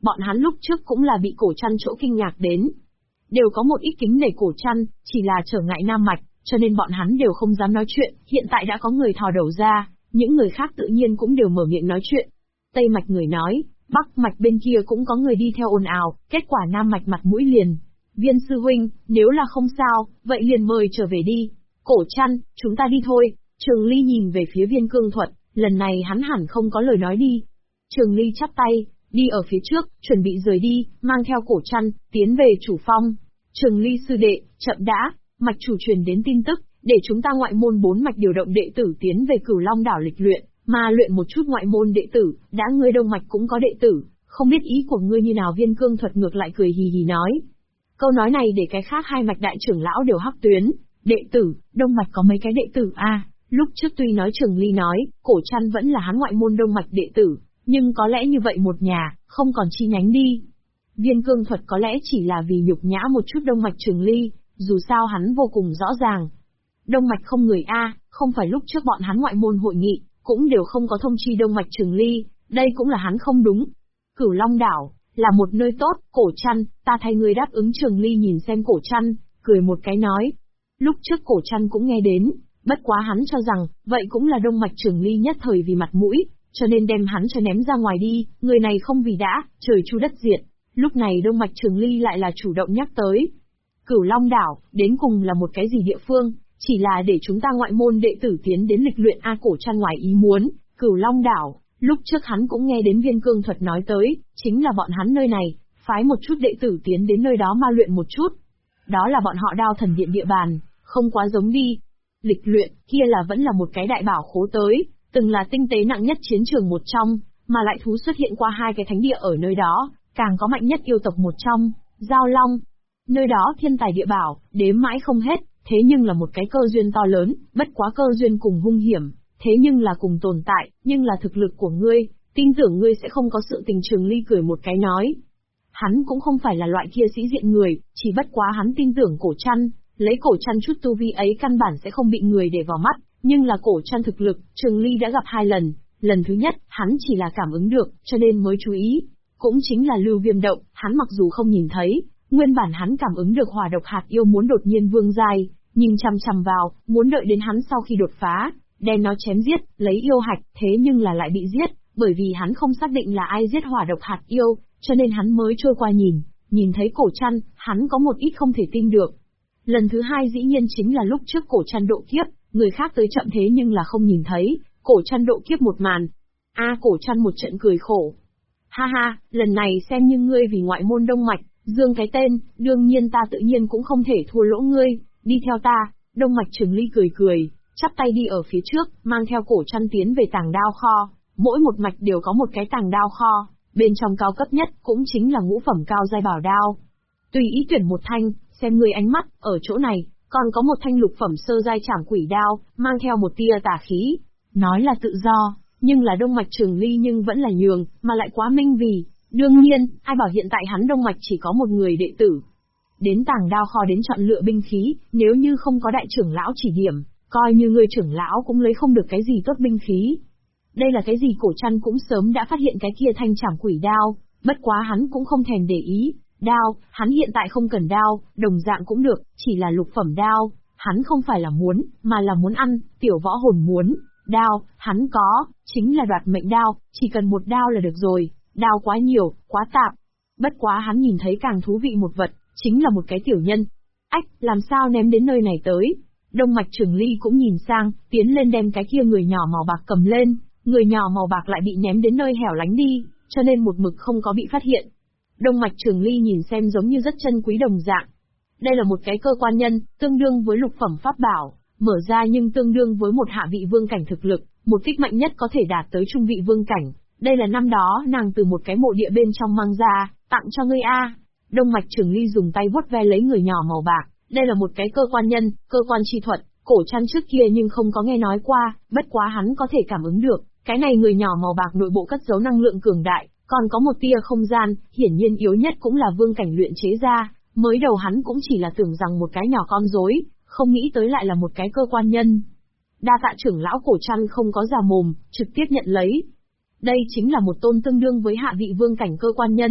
S1: bọn hắn lúc trước cũng là bị Cổ Trăn chỗ kinh ngạc đến. Đều có một ít kính nể Cổ Trăn, chỉ là trở ngại Nam Mạch, cho nên bọn hắn đều không dám nói chuyện, hiện tại đã có người thò đầu ra, những người khác tự nhiên cũng đều mở miệng nói chuyện. Tây Mạch người nói, Bắc Mạch bên kia cũng có người đi theo ồn ào, kết quả Nam Mạch mặt mũi liền. Viên sư huynh, nếu là không sao, vậy liền mời trở về đi. Cổ Trăn, chúng ta đi thôi. Trường Ly nhìn về phía Viên Cương Thuật, lần này hắn hẳn không có lời nói đi. Trường Ly chắp tay, đi ở phía trước, chuẩn bị rời đi, mang theo Cổ Trăn, tiến về chủ phong. Trường Ly sư đệ, chậm đã, mạch chủ truyền đến tin tức, để chúng ta ngoại môn 4 mạch điều động đệ tử tiến về Cửu Long đảo lịch luyện, mà luyện một chút ngoại môn đệ tử, đã ngươi Đông mạch cũng có đệ tử, không biết ý của ngươi như nào. Viên Cương Thuật ngược lại cười hì hì nói. Câu nói này để cái khác 2 mạch đại trưởng lão đều hắc tuyến, đệ tử, Đông mạch có mấy cái đệ tử a? Lúc trước tuy nói Trường Ly nói, Cổ Trăn vẫn là hắn ngoại môn Đông mạch đệ tử, nhưng có lẽ như vậy một nhà, không còn chi nhánh đi. Viên Cương Thuật có lẽ chỉ là vì nhục nhã một chút Đông mạch Trường Ly, dù sao hắn vô cùng rõ ràng. Đông mạch không người a, không phải lúc trước bọn hắn ngoại môn hội nghị, cũng đều không có thông chi Đông mạch Trường Ly, đây cũng là hắn không đúng. Cửu Long đảo là một nơi tốt, Cổ Trăn, ta thay ngươi đáp ứng. Trường Ly nhìn xem Cổ Trăn, cười một cái nói. Lúc trước Cổ Trăn cũng nghe đến, bất quá hắn cho rằng, vậy cũng là Đông mạch Trường Ly nhất thời vì mặt mũi, cho nên đem hắn cho ném ra ngoài đi, người này không vì đã, trời chu đất diệt. Lúc này Đông mạch Trường Ly lại là chủ động nhắc tới. Cửu Long đảo, đến cùng là một cái gì địa phương, chỉ là để chúng ta ngoại môn đệ tử tiến đến lịch luyện a. Cổ Trăn ngoài ý muốn, Cửu Long đảo, lúc trước hắn cũng nghe đến Viên Cương Thuật nói tới, chính là bọn hắn nơi này, phái một chút đệ tử tiến đến nơi đó ma luyện một chút. Đó là bọn họ Đao Thần Điện địa bàn, không quá giống đi. Lịch luyện, kia là vẫn là một cái đại bảo khố tới, từng là tinh tế nặng nhất chiến trường một trong, mà lại thú xuất hiện qua 2 cái thánh địa ở nơi đó, càng có mạnh nhất yêu tộc một trong, Giao Long. Nơi đó thiên tài địa bảo, đếm mãi không hết, thế nhưng là một cái cơ duyên to lớn, bất quá cơ duyên cùng hung hiểm, thế nhưng là cùng tồn tại, nhưng là thực lực của ngươi, tin tưởng ngươi sẽ không có sự tình. Trường Ly cười một cái nói. Hắn cũng không phải là loại kia sĩ diện người, chỉ bất quá hắn tin tưởng Cổ Trăn, lấy Cổ Trăn chút tu vi ấy căn bản sẽ không bị người để vào mắt, nhưng là Cổ Trăn thực lực, Trường Ly đã gặp 2 lần, lần thứ nhất, hắn chỉ là cảm ứng được, cho nên mới chú ý. Cũng chính là Lưu Viêm động, hắn mặc dù không nhìn thấy, nguyên bản hắn cảm ứng được hỏa độc hạt yêu muốn đột nhiên vương giai, nhìn chằm chằm vào, muốn đợi đến hắn sau khi đột phá, đem nó chém giết, lấy yêu hạch, thế nhưng là lại bị giết, bởi vì hắn không xác định là ai giết hỏa độc hạt yêu, cho nên hắn mới trôi qua nhìn thấy Cổ Trăn, hắn có một ít không thể tin được. Lần thứ 2 dĩ nhiên chính là lúc trước Cổ Trăn độ kiếp, người khác tới chậm thế nhưng là không nhìn thấy, Cổ Trăn độ kiếp một màn. Cổ Trăn một trận cười khổ. Ha ha, lần này xem như ngươi vì ngoại môn Đông mạch, dương cái tên, đương nhiên ta tự nhiên cũng không thể thua lỗ ngươi, đi theo ta. Đông mạch Trường Ly cười, chắp tay đi ở phía trước, mang theo Cổ Trăn tiến về tàng đao kho, mỗi một mạch đều có một cái tàng đao kho, bên trong cao cấp nhất cũng chính là ngũ phẩm cao giai bảo đao. Tùy ý tuyển một thanh, xem ngươi ánh mắt, ở chỗ này, còn có một thanh lục phẩm sơ giai trảm quỷ đao, mang theo một tia tà khí, nói là tự do, nhưng là Đông mạch Trường Ly nhưng vẫn là nhường, mà lại quá minh vì, đương nhiên, ai bảo hiện tại hắn Đông mạch chỉ có một người đệ tử. Đến tàng đao kho đến chọn lựa binh khí, nếu như không có đại trưởng lão chỉ điểm, coi như người trưởng lão cũng lấy không được cái gì tốt binh khí. Đây là cái gì? Cổ Trăn cũng sớm đã phát hiện cái kia thanh trảm quỷ đao, bất quá hắn cũng không thèm để ý. Đao, hắn hiện tại không cần đao, đồng dạng cũng được, chỉ là lục phẩm đao, hắn không phải là muốn, mà là muốn ăn, tiểu võ hồn muốn. Đao, hắn có, chính là đoạt mệnh đao, chỉ cần một đao là được rồi, đao quá nhiều, quá tạp. Bất quá hắn nhìn thấy càng thú vị một vật, chính là một cái tiểu nhân. Ách, làm sao ném đến nơi này tới? Đông mạch Trường Ly cũng nhìn sang, tiến lên đem cái kia người nhỏ màu bạc cầm lên, người nhỏ màu bạc lại bị ném đến nơi hẻo lánh đi, cho nên một mực không có bị phát hiện. Đông mạch Trường Ly nhìn xem giống như rất chân quý đồng dạng. Đây là một cái cơ quan nhân, tương đương với lục phẩm pháp bảo, mở ra nhưng tương đương với một hạ vị vương cảnh thực lực, một kích mạnh nhất có thể đạt tới trung vị vương cảnh. Đây là năm đó nàng từ một cái mộ địa bên trong mang ra, tặng cho ngươi a. Đông mạch Trường Ly dùng tay vuốt ve lấy người nhỏ màu bạc, đây là một cái cơ quan nhân, cơ quan chi thuật, Cổ Trăn trước kia nhưng không có nghe nói qua, bất quá hắn có thể cảm ứng được, cái này người nhỏ màu bạc nội bộ cất giấu năng lượng cường đại, còn có một tia không gian, hiển nhiên yếu nhất cũng là vương cảnh luyện chế ra, mới đầu hắn cũng chỉ là tưởng rằng một cái nhỏ con rối, không nghĩ tới lại là một cái cơ quan nhân. Đa tạ trưởng lão. Cổ Trăn không có già mồm, trực tiếp nhận lấy. Đây chính là một tôn tương đương với hạ vị vương cảnh cơ quan nhân,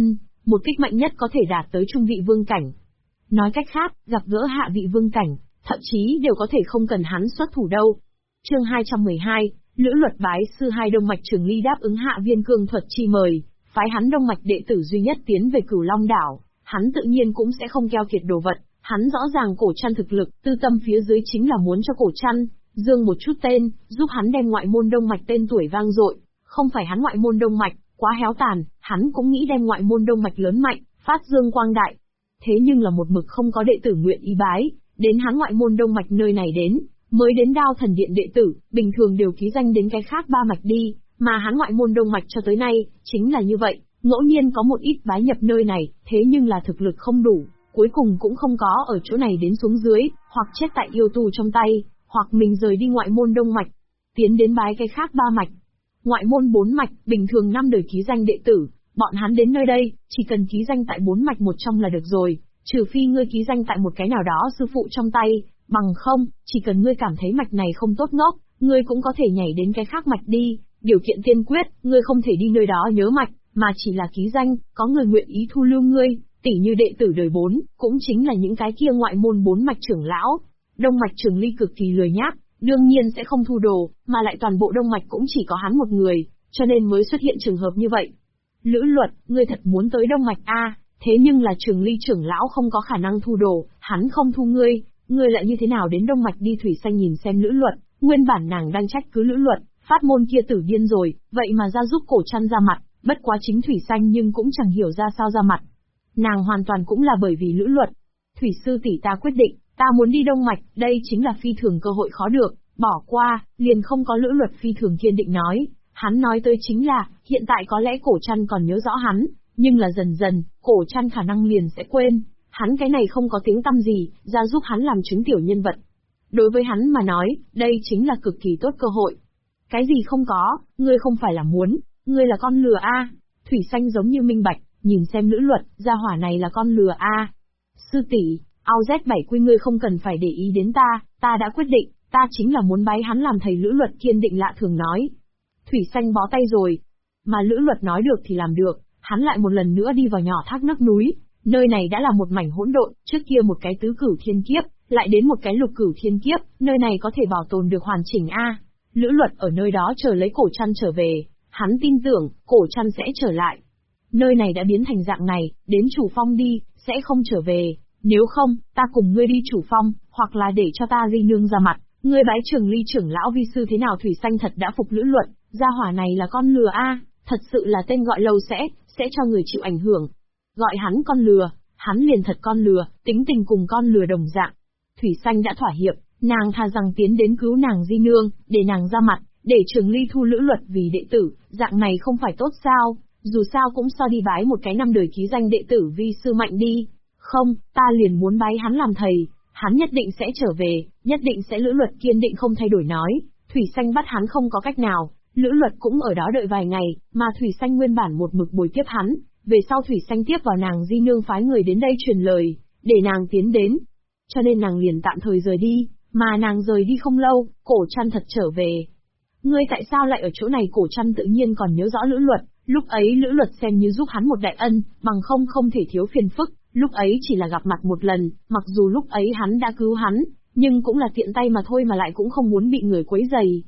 S1: một kích mạnh nhất có thể đạt tới trung vị vương cảnh. Nói cách khác, gặp gỡ hạ vị vương cảnh, thậm chí đều có thể không cần hắn xuất thủ đâu. Chương 212, Lữ Luật bái sư hai Đông Mạch Trường Ly đáp ứng Hạ Viên Cương Thuật chi mời, phái hắn Đông Mạch đệ tử duy nhất tiến về Cửu Long đảo, hắn tự nhiên cũng sẽ không keo kiệt đồ vật, hắn rõ ràng Cổ Trăn thực lực, tư tâm phía dưới chính là muốn cho Cổ Trăn dương một chút tên, giúp hắn đem ngoại môn Đông Mạch tên tuổi vang dội, không phải hắn ngoại môn Đông Mạch quá héo tàn, hắn cũng nghĩ đem ngoại môn Đông Mạch lớn mạnh, phát dương quang đại. Thế nhưng là một mực không có đệ tử nguyện ý bái, đến hắn ngoại môn Đông Mạch nơi này đến, mới đến Đao Thần Điện đệ tử, bình thường đều ký danh đến cái khác ba mạch đi, mà hắn ngoại môn Đông Mạch cho tới nay, chính là như vậy, ngẫu nhiên có một ít bái nhập nơi này, thế nhưng là thực lực không đủ, cuối cùng cũng không có ở chỗ này đến xuống dưới, hoặc chết tại yêu tù trong tay, hoặc mình rời đi ngoại môn Đông Mạch, tiến đến bái cái khác ba mạch. Ngoại môn 4 mạch, bình thường 5 đời ký danh đệ tử, bọn hắn đến nơi đây, chỉ cần ký danh tại 4 mạch một trong là được rồi, trừ phi ngươi ký danh tại một cái nào đó sư phụ trong tay, bằng không, chỉ cần ngươi cảm thấy mạch này không tốt ngốc, ngươi cũng có thể nhảy đến cái khác mạch đi, điều kiện tiên quyết, ngươi không thể đi nơi đó nhớ mạch, mà chỉ là ký danh, có người nguyện ý thu lưu ngươi, tỉ như đệ tử đời 4, cũng chính là những cái kia ngoại môn 4 mạch trưởng lão. Đông Mạch Trường Ly cực kỳ lười nhác, đương nhiên sẽ không thu đồ, mà lại toàn bộ Đông Mạch cũng chỉ có hắn một người, cho nên mới xuất hiện trường hợp như vậy. Lữ Luật, ngươi thật muốn tới Đông Mạch a? Thế nhưng là Trường Ly trưởng lão không có khả năng thu đồ, hắn không thu ngươi lại như thế nào đến Đông Mạch đi? Thủy Xanh nhìn xem Lữ Luật, nguyên bản nàng đang trách cứ Lữ Luật, phát môn kia tử điên rồi, vậy mà ra giúp Cổ Trăn ra mặt, bất quá chính Thủy Xanh nhưng cũng chẳng hiểu ra sao ra mặt. Nàng hoàn toàn cũng là bởi vì Lữ Luật. Thủy sư tỷ, ta quyết định, ta muốn đi Đông Mạch, đây chính là phi thường cơ hội khó được, bỏ qua, liền không có. Lữ Luật phi thường kiên định nói, hắn nói tới chính là, hiện tại có lẽ Cổ Trăn còn nhớ rõ hắn, nhưng là dần dần, Cổ Trăn khả năng liền sẽ quên, hắn cái này không có tiếng tăm gì, ra giúp hắn làm chứng tiểu nhân vật. Đối với hắn mà nói, đây chính là cực kỳ tốt cơ hội. Cái gì không có, ngươi không phải là muốn, ngươi là con lừa a. Thủy Xanh giống như minh bạch, nhìn xem Lữ Luật, gia hỏa này là con lừa a. Sư tỷ, ao Z7 quy ngươi không cần phải để ý đến ta đã quyết định, ta chính là muốn bái hắn làm thầy. Lữ Luật kiên định lạ thường nói. Thủy Xanh bó tay rồi. Mà Lữ Luật nói được thì làm được, hắn lại một lần nữa đi vào nhỏ thác nấc núi, nơi này đã là một mảnh hỗn độn, trước kia một cái tứ cửu thiên kiếp, lại đến một cái lục cửu thiên kiếp, nơi này có thể bảo tồn được hoàn chỉnh a. Lữ Luật ở nơi đó chờ lấy Cổ Trăn trở về, hắn tin tưởng, Cổ Trăn sẽ trở lại. Nơi này đã biến thành dạng này, đến Chủ Phong đi, sẽ không trở về, nếu không, ta cùng ngươi đi Chủ Phong, hoặc là để cho ta Ly Nương ra mặt, ngươi bái Trường Ly trưởng lão vi sư thế nào? Thủy Xanh thật đã phục Lữ Luật, gia hỏa này là con lừa a, thật sự là tên gọi lâu sẽ cho người chịu ảnh hưởng. Gọi hắn con lừa, hắn liền thật con lừa, tính tình cùng con lừa đồng dạng. Thủy Xanh đã thỏa hiệp, nàng thà rằng tiến đến cứu nàng Di Nương, để nàng ra mặt, để Trường Ly thu Lữ Luật vì đệ tử, dạng này không phải tốt sao? Dù sao cũng so đi bái một cái 5 đời ký danh đệ tử vi sư mạnh đi. Không, ta liền muốn bái hắn làm thầy, hắn nhất định sẽ trở về, nhất định sẽ. Lữ Luật kiên định không thay đổi nói. Thủy Xanh bắt hắn không có cách nào, Lữ Luật cũng ở đó đợi vài ngày, mà Thủy Xanh nguyên bản một mực bồi tiếp hắn, về sau Thủy Xanh tiếp vào nàng Di Nương phái người đến đây truyền lời, để nàng tiến đến. Cho nên nàng liền tạm thời rời đi, mà nàng rời đi không lâu, Cổ Trăn thật trở về. Ngươi tại sao lại ở chỗ này? Cổ Trăn tự nhiên còn nhớ rõ Lữ Luật, lúc ấy Lữ Luật xem như giúp hắn một đại ân, bằng không thể thiếu phiền phức, lúc ấy chỉ là gặp mặt một lần, mặc dù lúc ấy hắn đã cứu hắn, nhưng cũng là tiện tay mà thôi, mà lại cũng không muốn bị người quấy rầy.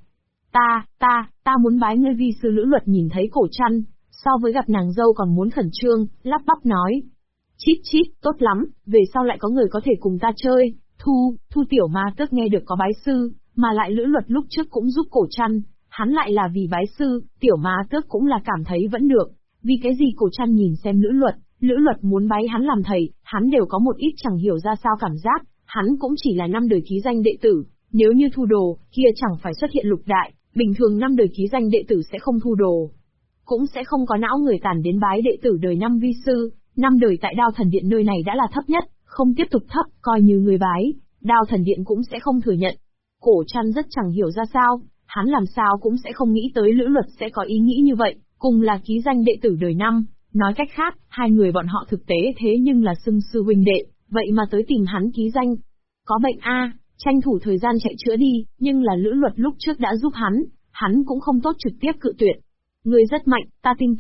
S1: Ta muốn bái ngươi vi sư. Lữ Luật nhìn thấy Cổ Trăn, so với gặp nàng dâu còn muốn khẩn trương, lắp bắp nói. Chít, tốt lắm, về sau lại có người có thể cùng ta chơi. Thu tiểu ma tước nghe được có bái sư, mà lại Lữ Luật lúc trước cũng giúp Cổ Trăn, hắn lại là vì bái sư, tiểu ma tước cũng là cảm thấy vẫn được. Vì cái gì? Cổ Trăn nhìn xem Lữ Luật muốn bái hắn làm thầy, hắn đều có một ít chẳng hiểu ra sao cảm giác, hắn cũng chỉ là 5 đời ký danh đệ tử, nếu như thu đồ, kia chẳng phải xuất hiện lục đại, bình thường 5 đời ký danh đệ tử sẽ không thu đồ. Cũng sẽ không có não người tàn đến bái đệ tử đời 5 vi sư, 5 đời tại Đao Thần Điện nơi này đã là thấp nhất, không tiếp tục thấp, coi như người bái, Đao Thần Điện cũng sẽ không thừa nhận. Cổ Trăn rất chẳng hiểu ra sao, hắn làm sao cũng sẽ không nghĩ tới Lữ Luật sẽ có ý nghĩ như vậy, cùng là ký danh đệ tử đời 5, nói cách khác, hai người bọn họ thực tế thế nhưng là xưng sư huynh đệ, vậy mà tới tìm hắn ký danh. Có bệnh a, tranh thủ thời gian chạy chữa đi, nhưng là Lữ Luật lúc trước đã giúp hắn cũng không tốt trực tiếp cự tuyệt. Ngươi rất mạnh, ta tin tưởng,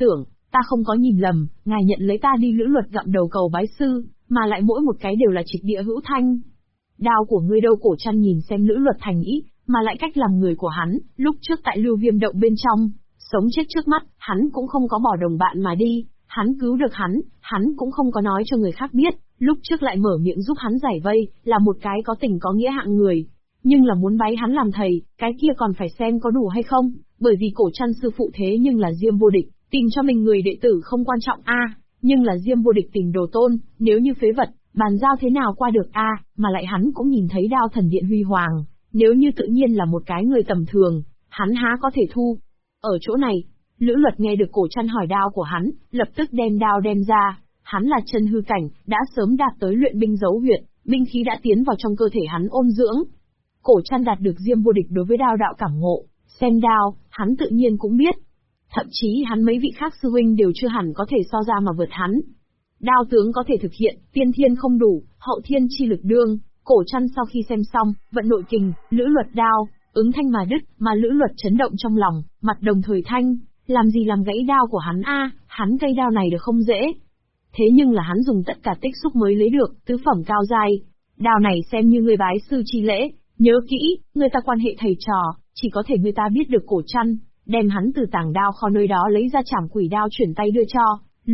S1: ta không có nhìn lầm, ngài nhận lấy ta đi Lữ Luật gặm đầu cầu bái sư, mà lại mỗi một cái đều là trịch địa hữu thanh. Đao của ngươi đâu? Cổ Trăn nhìn xem Lữ Luật thành ý, mà lại cách làm người của hắn, lúc trước tại Lưu Viêm động bên trong, sống chết trước mắt, hắn cũng không có bỏ đồng bạn mà đi, hắn cứu được hắn cũng không có nói cho người khác biết, lúc trước lại mở miệng giúp hắn giải vây, là một cái có tình có nghĩa hạng người. Nhưng là muốn bái hắn làm thầy, cái kia còn phải xem có đủ hay không, bởi vì Cổ Trăn sư phụ thế nhưng là Diêm Vô Địch, tìm cho mình người đệ tử không quan trọng nhưng là Diêm Vô Địch tìm đồ tôn, nếu như phế vật, bàn giao thế nào qua được mà lại hắn cũng nhìn thấy Đao Thần Điện huy hoàng, nếu như tự nhiên là một cái người tầm thường, hắn há có thể thu. Ở chỗ này, Lữ Luật nghe được Cổ Trăn hỏi đao của hắn, lập tức đem đao đem ra, hắn là chân hư cảnh, đã sớm đạt tới luyện binh dấu huyệt, binh khí đã tiến vào trong cơ thể hắn ôn dưỡng. Cổ Trăn đạt được Diêm Vô Địch đối với đao đạo cảm ngộ, xem đao, hắn tự nhiên cũng biết. Thậm chí hắn mấy vị khác sư huynh đều chưa hẳn có thể so ra mà vượt hắn. Đao tướng có thể thực hiện, tiên thiên không đủ, hậu thiên chi lực đương. Cổ Trăn sau khi xem xong, vận nội kình, Lữ Luật đao, ứng thanh mà đứt, mà Lữ Luật chấn động trong lòng, mặt đồng thời thanh, làm gì làm gãy đao của hắn hắn cây đao này được không dễ. Thế nhưng là hắn dùng tất cả tích xúc mới lấy được, tứ phẩm cao giai. Đao này xem như người bái sư chi lễ, nhớ kỹ, người ta quan hệ thầy trò, chỉ có thể người ta biết được Cổ Trăn, đem hắn từ tàng đao kho nơi đó lấy ra trảm quỷ đao chuyển tay đưa cho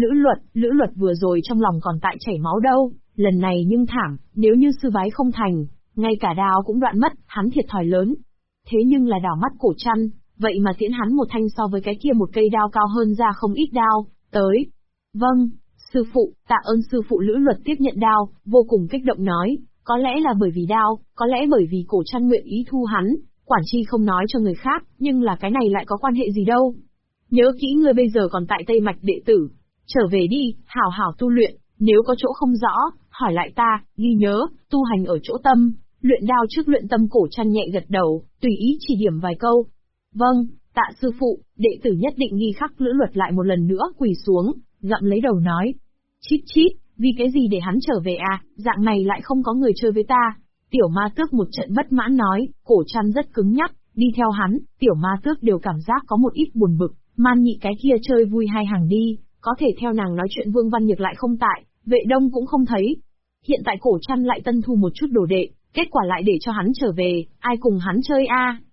S1: Lữ Luật vừa rồi trong lòng còn tại chảy máu đâu, lần này nhưng thảm, nếu như sư bái không thành, ngay cả đao cũng đoạn mất, hắn thiệt thòi lớn. Thế nhưng là đảo mắt Cổ Trăn, vậy mà tiễn hắn một thanh so với cái kia một cây đao cao hơn ra không ít đao, tới. Vâng, sư phụ, tạ ơn sư phụ. Lữ Luật tiếp nhận đao, vô cùng kích động nói, có lẽ là bởi vì đao, có lẽ bởi vì Cổ Trăn nguyện ý thu hắn, quản chi không nói cho người khác, nhưng là cái này lại có quan hệ gì đâu. Nhớ kỹ ngươi bây giờ còn tại Tây Mạch đệ tử, trở về đi, hảo hảo tu luyện, nếu có chỗ không rõ, hỏi lại ta, ghi nhớ, tu hành ở chỗ tâm, luyện đao trước luyện tâm. Cổ Trăn nhẹ gật đầu, tùy ý chỉ điểm vài câu. Vâng, tạ sư phụ, đệ tử nhất định ghi khắc. Lữ Luật lại một lần nữa quỳ xuống, gặm lấy đầu nói. Chít chít, vì cái gì để hắn trở về dạng này lại không có người chơi với ta. Tiểu Ma Tước một trận bất mãn nói, Cổ Trăn rất cứng nhắc, đi theo hắn, Tiểu Ma Tước đều cảm giác có một ít buồn bực, Man Nhị cái kia chơi vui hai hàng đi, có thể theo nàng nói chuyện. Vương Văn Nhược lại không tại, Vệ Đông cũng không thấy. Hiện tại Cổ Trăn lại tân thu một chút đồ đệ, kết quả lại để cho hắn trở về, ai cùng hắn chơi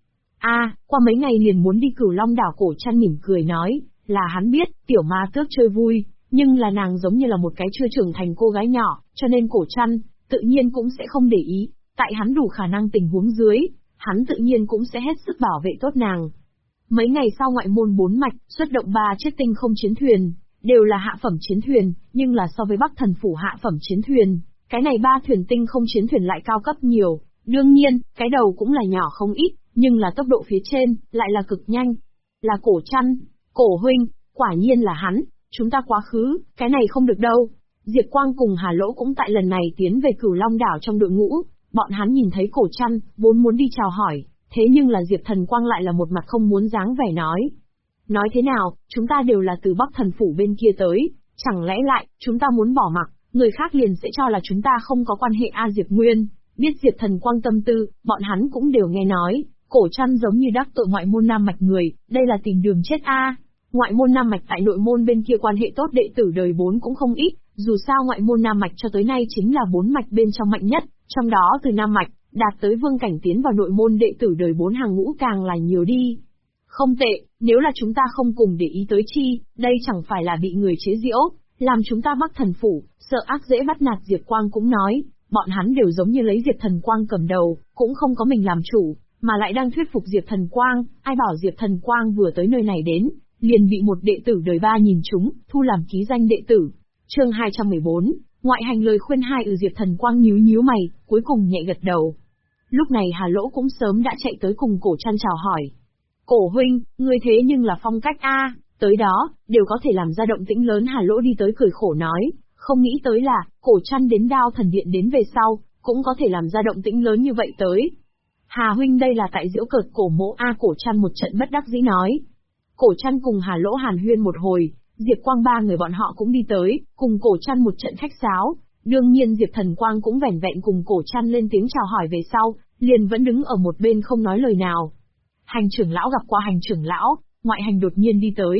S1: qua mấy ngày liền muốn đi Cửu Long đảo. Cổ Trăn mỉm cười nói, là hắn biết, Tiểu Ma Tước chơi vui, nhưng là nàng giống như là một cái chưa trưởng thành cô gái nhỏ, cho nên Cổ Trăn, tự nhiên cũng sẽ không để ý, tại hắn đủ khả năng tình huống dưới, hắn tự nhiên cũng sẽ hết sức bảo vệ tốt nàng. Mấy ngày sau ngoại môn 4 mạch, xuất động 3 chiếc tinh không chiến thuyền, đều là hạ phẩm chiến thuyền, nhưng là so với Bắc Thần Phủ hạ phẩm chiến thuyền, cái này 3 thuyền tinh không chiến thuyền lại cao cấp nhiều, đương nhiên, cái đầu cũng là nhỏ không ít, nhưng là tốc độ phía trên, lại là cực nhanh. Là Cổ Trăn, Cổ huynh, quả nhiên là hắn, chúng ta quá khứ, cái này không được đâu. Diệp Quang cùng Hà Lỗ cũng tại lần này tiến về Cửu Long đảo trong đội ngũ, bọn hắn nhìn thấy Cổ Trăn, vốn muốn đi chào hỏi, thế nhưng là Diệp Thần Quang lại là một mặt không muốn dáng vẻ nói. Nói thế nào, chúng ta đều là từ Bắc Thần Phủ bên kia tới, chẳng lẽ lại, chúng ta muốn bỏ mặc, người khác liền sẽ cho là chúng ta không có quan hệ Diệp Nguyên, biết Diệp Thần Quang tâm tư, bọn hắn cũng đều nghe nói, Cổ Trăn giống như đắc tội ngoại môn Nam Mạch người, đây là tìm đường chết Ngoại môn Nam Mạch tại nội môn bên kia quan hệ tốt đệ tử đời 4 cũng không ít, dù sao ngoại môn Nam Mạch cho tới nay chính là 4 mạch bên trong mạnh nhất, trong đó từ Nam Mạch, đạt tới vương cảnh tiến vào nội môn đệ tử đời 4 hàng ngũ càng là nhiều đi. Không tệ, nếu là chúng ta không cùng để ý tới chi, đây chẳng phải là bị người chế giễu, làm chúng ta Bắc Thần Phủ, sợ ác dễ bắt nạt. Diệp Quang cũng nói, bọn hắn đều giống như lấy Diệp Thần Quang cầm đầu, cũng không có mình làm chủ, mà lại đang thuyết phục Diệp Thần Quang, ai bảo Diệp Thần Quang vừa tới nơi này đến, liền bị một đệ tử đời 3 nhìn trúng, thu làm ký danh đệ tử. Chương 214, ngoại hành lời khuyên 2. Diệp Thần Quang nhíu mày, cuối cùng nhẹ gật đầu. Lúc này Hà Lỗ cũng sớm đã chạy tới cùng Cổ Trăn chào hỏi. Cổ huynh, ngươi thế nhưng là phong cách tới đó, đều có thể làm ra động tĩnh lớn. Hà Lỗ đi tới cười khổ nói, không nghĩ tới là, Cổ Trăn đến Đao Thần Điện đến về sau, cũng có thể làm ra động tĩnh lớn như vậy tới. Hà huynh đây là tại giễu cợt Cổ mỗ Cổ Trăn một trận bất đắc dĩ nói. Cổ Trăn cùng Hà Lỗ hàn huyên một hồi, Diệp Quang 3 người bọn họ cũng đi tới, cùng Cổ Trăn một trận khách sáo. Đương nhiên Diệp Thần Quang cũng vẻn vẹn cùng Cổ Trăn lên tiếng chào hỏi về sau, liền vẫn đứng ở một bên không nói lời nào. Hành trưởng lão gặp qua hành trưởng lão, ngoại hành đột nhiên đi tới,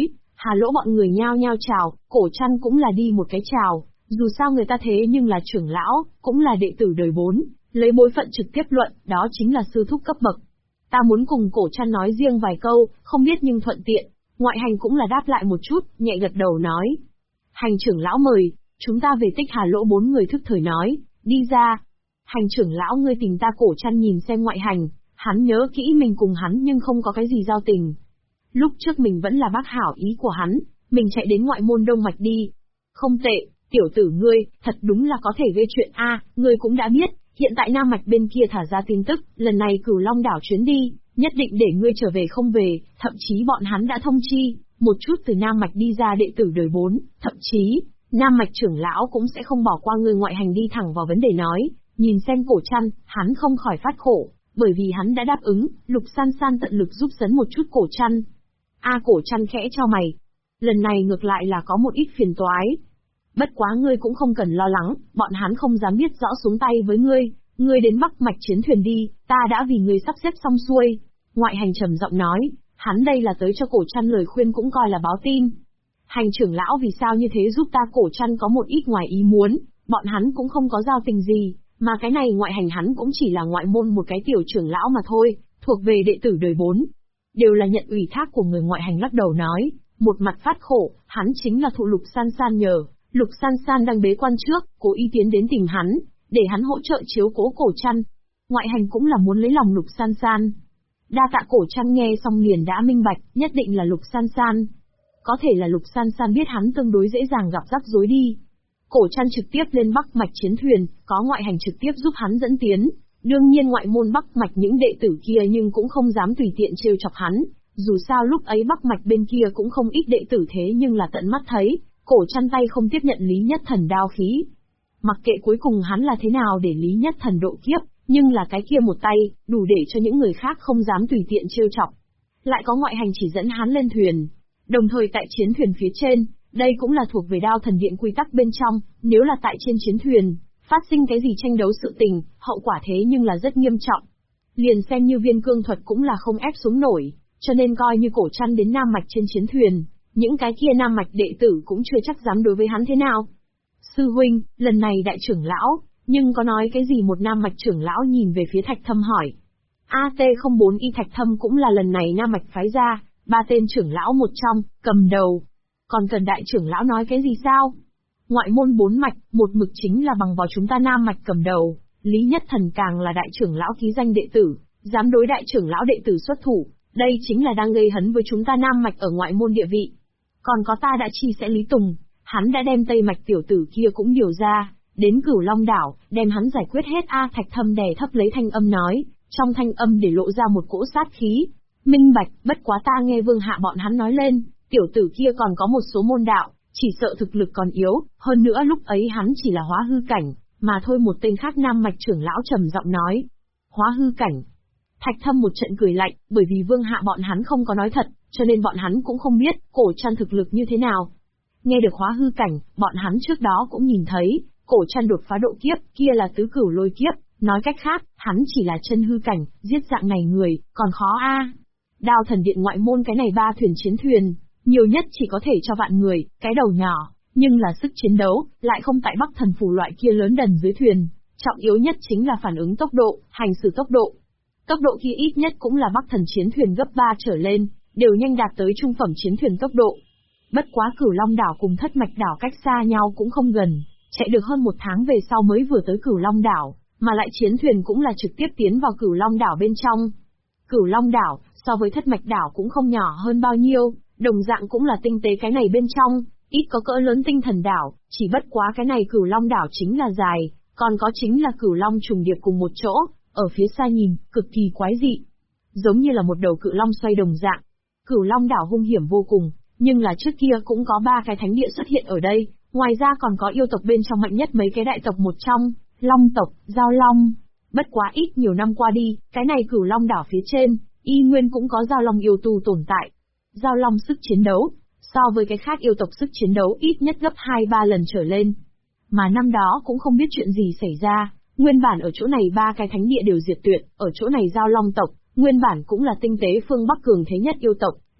S1: Hà Lỗ bọn người nhao nhao chào, Cổ Trăn cũng là đi một cái chào, dù sao người ta thế nhưng là trưởng lão, cũng là đệ tử đời 4, lấy bối phận trực tiếp luận, đó chính là sư thúc cấp bậc. Ta muốn cùng Cổ Trăn nói riêng vài câu, không biết nhưng thuận tiện. Ngoại Hành cũng là đáp lại một chút, nhẹ gật đầu nói. Hành trưởng lão mời, chúng ta về tích Hà Lỗ 4 người thức thời nói, đi ra. Hành trưởng lão ngươi tìm ta. Cổ Trăn nhìn xem Ngoại Hành, hắn nhớ kỹ mình cùng hắn nhưng không có cái gì giao tình. Lúc trước mình vẫn là bác hảo ý của hắn, mình chạy đến ngoại môn Đông Mạch đi. Không tệ, tiểu tử ngươi, thật đúng là có thể gây chuyện a. Ngươi cũng đã biết, hiện tại Nam Mạch bên kia thả ra tin tức, lần này Cửu Long đảo chuyến đi, nhất định để ngươi trở về không về, thậm chí bọn hắn đã thông chi, một chút từ Nam Mạch đi ra đệ tử đời 4, thậm chí, Nam Mạch trưởng lão cũng sẽ không bỏ qua ngươi. Ngoại Hành đi thẳng vào vấn đề nói, nhìn xem Cổ Trăn, hắn không khỏi phát khổ, bởi vì hắn đã đáp ứng, Lục San San tận lực giúp dẫn một chút Cổ Trăn. Cổ Trăn khẽ cho mày. Lần này ngược lại là có một ít phiền toái. Bất quá ngươi cũng không cần lo lắng, bọn hắn không dám biết rõ xuống tay với ngươi. Ngươi đến Bắc Mạch chiến thuyền đi, ta đã vì ngươi sắp xếp xong xuôi. Ngoại Hành trầm giọng nói, hắn đây là tới cho Cổ Trăn lời khuyên cũng coi là báo tin. Hành trưởng lão vì sao như thế giúp ta? Cổ Trăn có một ít ngoài ý muốn, bọn hắn cũng không có giao tình gì, mà cái này Ngoại Hành hắn cũng chỉ là ngoại môn một cái tiểu trưởng lão mà thôi, thuộc về đệ tử đời 4. Đều là nhận ủy thác của người. Ngoại Hành lắc đầu nói, một mặt phát khổ, hắn chính là thụ Lục San San nhờ, Lục San San đang bế quan trước, cố ý tiến đến tìm hắn, để hắn hỗ trợ chiếu cố Cổ Trăn. Ngoại Hành cũng là muốn lấy lòng Lục San San. Đa tạ. Cổ Trăn nghe xong liền đã minh bạch, nhất định là Lục San San. Có thể là Lục San San biết hắn tương đối dễ dàng gặp rắc rối đi. Cổ Trăn trực tiếp lên Bắc Mạch chiến thuyền, có Ngoại Hành trực tiếp giúp hắn dẫn tiến. Đương nhiên ngoại môn Bắc Mạch những đệ tử kia nhưng cũng không dám tùy tiện trêu chọc hắn, dù sao lúc ấy Bắc Mạch bên kia cũng không ít đệ tử thế nhưng là tận mắt thấy, Cổ Trăn tay không tiếp nhận Lý Nhất Thần đao khí. Mặc kệ cuối cùng hắn là thế nào để Lý Nhất Thần độ kiếp, nhưng là cái kia một tay, đủ để cho những người khác không dám tùy tiện trêu chọc. Lại có Ngoại Hành chỉ dẫn hắn lên thuyền. Đồng thời tại chiến thuyền phía trên, đây cũng là thuộc về Đao Thần Điện quy tắc bên trong, nếu là tại trên chiến thuyền, phát sinh cái gì tranh đấu sự tình, hậu quả thế nhưng là rất nghiêm trọng. Liền xem như Viên Cương Thuật cũng là không ép xuống nổi, cho nên coi như Cổ Trăn đến Nam Mạch trên chiến thuyền, những cái kia Nam Mạch đệ tử cũng chưa chắc dám đối với hắn thế nào. Sư huynh, lần này đại trưởng lão, nhưng có nói cái gì? Một Nam Mạch trưởng lão nhìn về phía Thạch Thâm hỏi. AT04Y Thạch Thâm cũng là lần này Nam Mạch phái ra, 3 tên trưởng lão một trong, cầm đầu. Còn cần đại trưởng lão nói cái gì sao? Ngoại môn 4 mạch, một mực chính là bằng vào chúng ta Nam Mạch cầm đầu, Lý Nhất Thần càng là đại trưởng lão ký danh đệ tử, dám đối đại trưởng lão đệ tử xuất thủ, đây chính là đang gây hấn với chúng ta Nam Mạch ở ngoại môn địa vị. Còn có ta đã chi sẽ Lý Tùng, hắn đã đem Tây Mạch tiểu tử kia cũng điều ra, đến Cửu Long đảo, đem hắn giải quyết hết. Thạch Thâm đè thấp lấy thanh âm nói, trong thanh âm để lộ ra một cỗ sát khí. Minh bạch, bất quá ta nghe Vương Hạ bọn hắn nói lên, tiểu tử kia còn có một số môn đạo, chỉ sợ thực lực còn yếu, hơn nữa lúc ấy hắn chỉ là hóa hư cảnh, mà thôi. Một tên khác Nam Mạch trưởng lão trầm giọng nói. Hóa hư cảnh. Thạch Thâm một trận cười lạnh, bởi vì Vương Hạ bọn hắn không có nói thật, cho nên bọn hắn cũng không biết Cổ Trăn thực lực như thế nào. Nghe được hóa hư cảnh, bọn hắn trước đó cũng nhìn thấy, Cổ Trăn đột phá độ kiếp, kia là tứ cửu lôi kiếp, nói cách khác, hắn chỉ là chân hư cảnh, giết dạng này người, còn khó a. Đao Thần Điện ngoại môn cái này 3 thuyền chiến thuyền, nhiều nhất chỉ có thể cho vạn người, cái đầu nhỏ, nhưng là sức chiến đấu, lại không tại Bắc Thần Phủ loại kia lớn đần dưới thuyền, trọng yếu nhất chính là phản ứng tốc độ, hành xử tốc độ. Tốc độ kia ít nhất cũng là Bắc Thần chiến thuyền gấp 3 trở lên, đều nhanh đạt tới trung phẩm chiến thuyền tốc độ. Bất quá Cửu Long đảo cùng Thất Mạch đảo cách xa nhau cũng không gần, chạy được hơn 1 tháng về sau mới vừa tới Cửu Long đảo, mà lại chiến thuyền cũng là trực tiếp tiến vào Cửu Long đảo bên trong. Cửu Long đảo, so với Thất Mạch đảo cũng không nhỏ hơn bao nhiêu, đồng dạng cũng là tinh tế cái này bên trong, ít có cỡ lớn Tinh Thần đảo, chỉ bất quá cái này Cửu Long đảo chính là dài, còn có chính là Cửu Long trùng điệp cùng một chỗ, ở phía xa nhìn, cực kỳ quái dị. Giống như là một đầu cự long xoay đồng dạng. Cửu Long đảo hung hiểm vô cùng, nhưng là trước kia cũng có 3 cái thánh địa xuất hiện ở đây, ngoài ra còn có yêu tộc bên trong mạnh nhất mấy cái đại tộc một trong, Long tộc, Giao Long. Bất quá ít nhiều năm qua đi, cái này Cửu Long đảo phía trên, y nguyên cũng có Giao Long yêu tu tồn tại. Giao Long sức chiến đấu, so với cái khác yêu tộc sức chiến đấu ít nhất gấp 2-3 lần trở lên. Mà năm đó cũng không biết chuyện gì xảy ra, nguyên bản ở chỗ này 3 cái thánh địa đều diệt tuyệt, ở chỗ này Giao Long tộc, nguyên bản cũng là tinh tế phương Bắc cường thế nhất yêu tộc,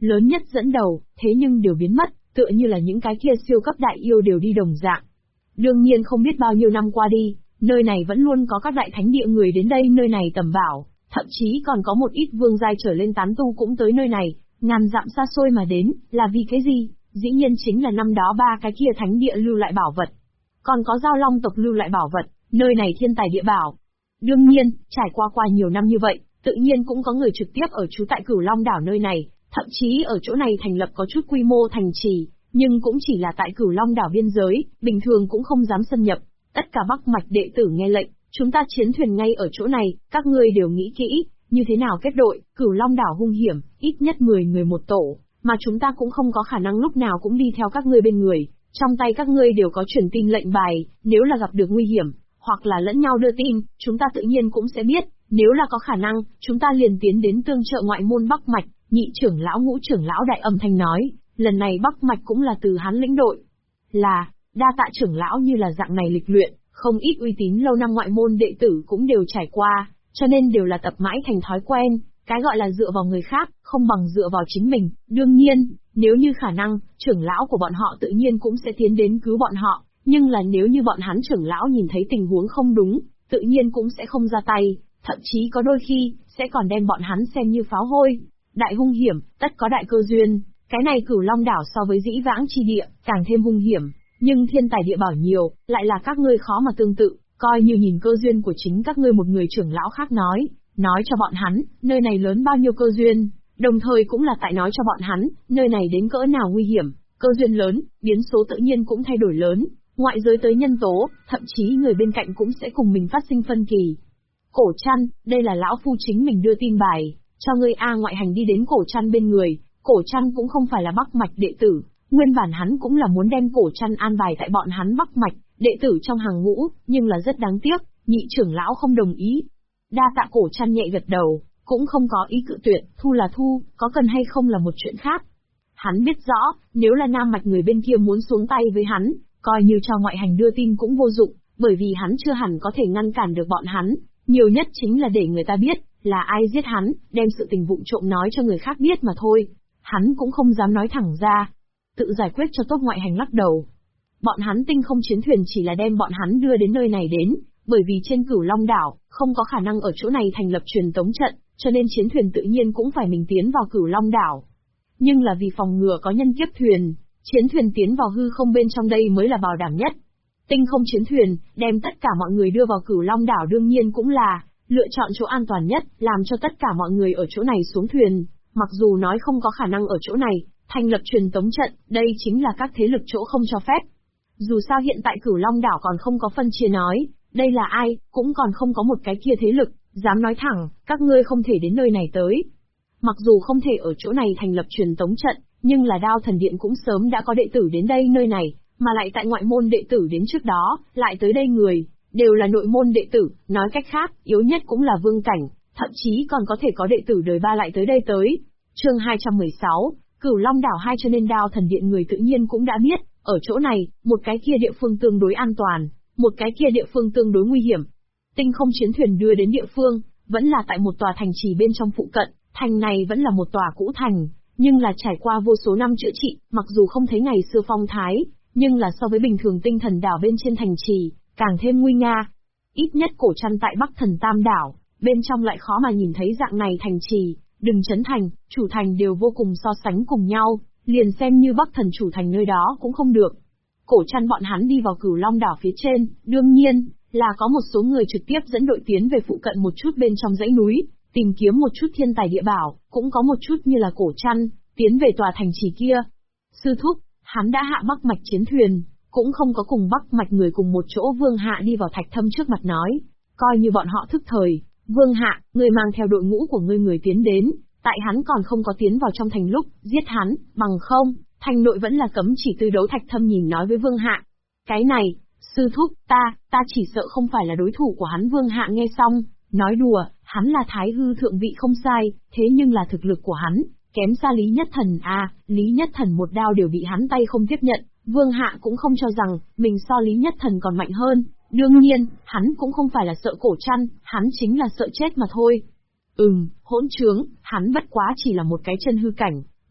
S1: lớn nhất dẫn đầu, thế nhưng đều biến mất, tựa như là những cái kia siêu cấp đại yêu đều đi đồng dạng. Đương nhiên không biết bao nhiêu năm qua đi, nơi này vẫn luôn có các đại thánh địa người đến đây nơi này tầm bảo, thậm chí còn có một ít vương giai trở lên tán tu cũng tới nơi này, ngàn dặm xa xôi mà đến, là vì cái gì? Dĩ nhiên chính là năm đó ba cái kia thánh địa lưu lại bảo vật. Còn có Giao Long tộc lưu lại bảo vật, nơi này thiên tài địa bảo. Đương nhiên, trải qua nhiều năm như vậy, tự nhiên cũng có người trực tiếp ở trú tại Cửu Long đảo nơi này, thậm chí ở chỗ này thành lập có chút quy mô thành trì, nhưng cũng chỉ là tại Cửu Long đảo biên giới, bình thường cũng không dám xâm nhập. Tất cả Bắc Mạch đệ tử nghe lệnh, chúng ta chiến thuyền ngay ở chỗ này, các ngươi đều nghĩ kỹ, như thế nào kết đội, Cửu Long đảo hung hiểm, ít nhất 10 người một tổ, mà chúng ta cũng không có khả năng lúc nào cũng đi theo các ngươi bên người, trong tay các ngươi đều có truyền tin lệnh bài, nếu là gặp được nguy hiểm, hoặc là lẫn nhau đưa tin, chúng ta tự nhiên cũng sẽ biết, nếu là có khả năng, chúng ta liền tiến đến tương trợ ngoại môn Bắc Mạch, nhị trưởng lão ngũ trưởng lão đại âm thanh nói, lần này Bắc Mạch cũng là từ hắn lĩnh đội. Là, đa tạ trưởng lão như là dạng này lịch luyện, không ít uy tín lâu năm ngoại môn đệ tử cũng đều trải qua, cho nên đều là tập mãi thành thói quen, cái gọi là dựa vào người khác, không bằng dựa vào chính mình, đương nhiên, nếu như khả năng, trưởng lão của bọn họ tự nhiên cũng sẽ tiến đến cứu bọn họ, nhưng là nếu như bọn hắn trưởng lão nhìn thấy tình huống không đúng, tự nhiên cũng sẽ không ra tay, thậm chí có đôi khi, sẽ còn đem bọn hắn xem như pháo hôi. Đại hung hiểm, tất có đại cơ duyên, cái này Cửu Long đảo so với dĩ vãng chi địa, càng thêm hung hiểm, nhưng thiên tài địa bảo nhiều, lại là các ngươi khó mà tương tự, coi như nhìn cơ duyên của chính các ngươi. Một người trưởng lão khác nói cho bọn hắn, nơi này lớn bao nhiêu cơ duyên, đồng thời cũng là tại nói cho bọn hắn, nơi này đến cỡ nào nguy hiểm, cơ duyên lớn, biến số tự nhiên cũng thay đổi lớn, ngoại giới tới nhân tố, thậm chí người bên cạnh cũng sẽ cùng mình phát sinh phân kỳ. Cổ Trăn, đây là lão phu chính mình đưa tin bài, cho ngươi A ngoại hành đi đến Cổ Trăn bên người, Cổ Trăn cũng không phải là Bắc Mạch đệ tử, nguyên bản hắn cũng là muốn đem Cổ Trăn an bài tại bọn hắn Bắc Mạch, đệ tử trong hàng ngũ, nhưng là rất đáng tiếc, nhị trưởng lão không đồng ý. Đa tạ. Cổ Trăn nhẹ gật đầu, cũng không có ý cự tuyệt, thu là thu, có cần hay không là một chuyện khác. Hắn biết rõ, nếu là Nam Mạch người bên kia muốn xuống tay với hắn, coi như cho ngoại hành đưa tin cũng vô dụng, bởi vì hắn chưa hẳn có thể ngăn cản được bọn hắn, nhiều nhất chính là để người ta biết, là ai giết hắn, đem sự tình vụng trộm nói cho người khác biết mà thôi. Hắn cũng không dám nói thẳng ra. Tự giải quyết cho tốt. Ngoại hành lắc đầu. Bọn hắn tinh không chiến thuyền chỉ là đem bọn hắn đưa đến nơi này đến, bởi vì trên Cửu Long đảo, không có khả năng ở chỗ này thành lập truyền tống trận, cho nên chiến thuyền tự nhiên cũng phải mình tiến vào Cửu Long đảo. Nhưng là vì phòng ngừa có nhân kiếp thuyền, chiến thuyền tiến vào hư không bên trong đây mới là bảo đảm nhất. Tinh không chiến thuyền, đem tất cả mọi người đưa vào Cửu Long đảo đương nhiên cũng là lựa chọn chỗ an toàn nhất, làm cho tất cả mọi người ở chỗ này xuống thuyền, mặc dù nói không có khả năng ở chỗ này thành lập truyền tống trận, đây chính là các thế lực chỗ không cho phép. Dù sao hiện tại Cửu Long đảo còn không có phân chia nói, đây là ai, cũng còn không có một cái kia thế lực, dám nói thẳng, các ngươi không thể đến nơi này tới. Mặc dù không thể ở chỗ này thành lập truyền tống trận, nhưng là Đao Thần Điện cũng sớm đã có đệ tử đến đây nơi này, mà lại tại ngoại môn đệ tử đến trước đó, lại tới đây người, đều là nội môn đệ tử, nói cách khác, yếu nhất cũng là vương cảnh, thậm chí còn có thể có đệ tử đời ba lại tới đây tới. Chương 216, Cửu Long đảo 2. Cho nên Đao Thần Điện người tự nhiên cũng đã biết, ở chỗ này, một cái kia địa phương tương đối an toàn, một cái kia địa phương tương đối nguy hiểm. Tinh không chiến thuyền đưa đến địa phương, vẫn là tại một tòa thành trì bên trong phụ cận, thành này vẫn là một tòa cũ thành, nhưng là trải qua vô số năm chữa trị, mặc dù không thấy ngày xưa phong thái, nhưng là so với bình thường tinh thần đảo bên trên thành trì, càng thêm nguy nga. Ít nhất Cổ Trăn tại Bắc Thần Tam đảo, bên trong lại khó mà nhìn thấy dạng này thành trì, đừng chấn thành, chủ thành đều vô cùng so sánh cùng nhau, liền xem như Bắc Thần chủ thành nơi đó cũng không được. Cổ Trăn bọn hắn đi vào Cửu Long đảo phía trên, đương nhiên là có một số người trực tiếp dẫn đội tiến về phụ cận một chút bên trong dãy núi, tìm kiếm một chút thiên tài địa bảo, cũng có một chút như là Cổ Trăn tiến về tòa thành trì kia. Sư thúc, hắn đã hạ Bắc Mạch chiến thuyền, cũng không có cùng Bắc Mạch người cùng một chỗ. Vương Hạ đi vào Thạch Thâm trước mặt nói, coi như bọn họ thức thời. Vương Hạ, ngươi mang theo đội ngũ của ngươi người tiến đến, tại hắn còn không có tiến vào trong thành lúc, giết hắn, bằng không, thành nội vẫn là cấm chỉ tư đấu. Thạch Thâm nhìn nói với Vương Hạ, cái này, sư thúc, ta chỉ sợ không phải là đối thủ của hắn. Vương Hạ nghe xong, nói đùa, hắn là Thái Hư thượng vị không sai, thế nhưng là thực lực của hắn kém xa Lý Nhất Thần à, Lý Nhất Thần một đao đều bị hắn tay không tiếp nhận. Vương Hạ cũng không cho rằng mình so Lý Nhất Thần còn mạnh hơn, đương nhiên, hắn cũng không phải là sợ Cổ Trăn, hắn chính là sợ chết mà thôi. Hỗn trướng, hắn bất quá chỉ là một cái chân hư cảnh,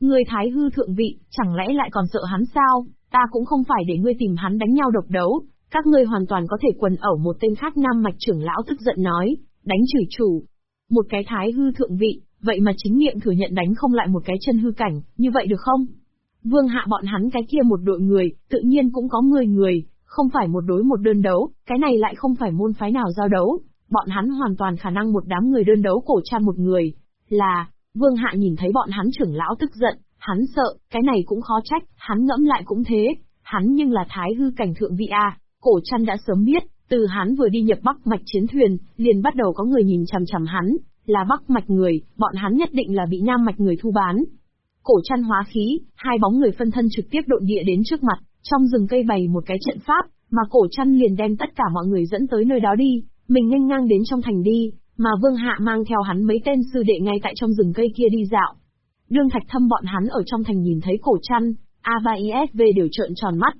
S1: Ngươi Thái Hư thượng vị, chẳng lẽ lại còn sợ hắn sao? Ta cũng không phải để ngươi tìm hắn đánh nhau độc đấu, các ngươi hoàn toàn có thể quần ẩu. Một tên khác Nam Mạch trưởng lão tức giận nói, đánh chửi chủ. Một cái Thái Hư thượng vị, vậy mà chính miệng thừa nhận đánh không lại một cái chân hư cảnh, như vậy được không? Vương Hạ bọn hắn cái kia một đội người, tự nhiên cũng có 10 người, không phải một đối một đơn đấu, cái này lại không phải môn phái nào giao đấu, bọn hắn hoàn toàn khả năng một đám người đơn đấu Cổ Trăn một người. Vương Hạ nhìn thấy bọn hắn trưởng lão tức giận, hắn sợ, cái này cũng khó trách, hắn ngẫm lại cũng thế, hắn nhưng là Thái Hư cảnh thượng vị a. Cổ Trăn đã sớm biết, từ hắn vừa đi nhập Bắc Mạch chiến thuyền, liền bắt đầu có người nhìn chằm chằm hắn, là Bắc Mạch người, bọn hắn nhất định là bị Nam Mạch người thu bán. Cổ Trăn hóa khí, hai bóng người phân thân trực tiếp độn địa đến trước mặt, trong rừng cây bày một cái trận pháp, mà Cổ Trăn liền đem tất cả mọi người dẫn tới nơi đó đi, mình nghênh ngang đến trong thành đi, mà Vương Hạ mang theo hắn mấy tên sư đệ ngay tại trong rừng cây kia đi dạo. Đương Thạch Thâm bọn hắn ở trong thành nhìn thấy Cổ Trăn, A3ISV đều trợn tròn mắt.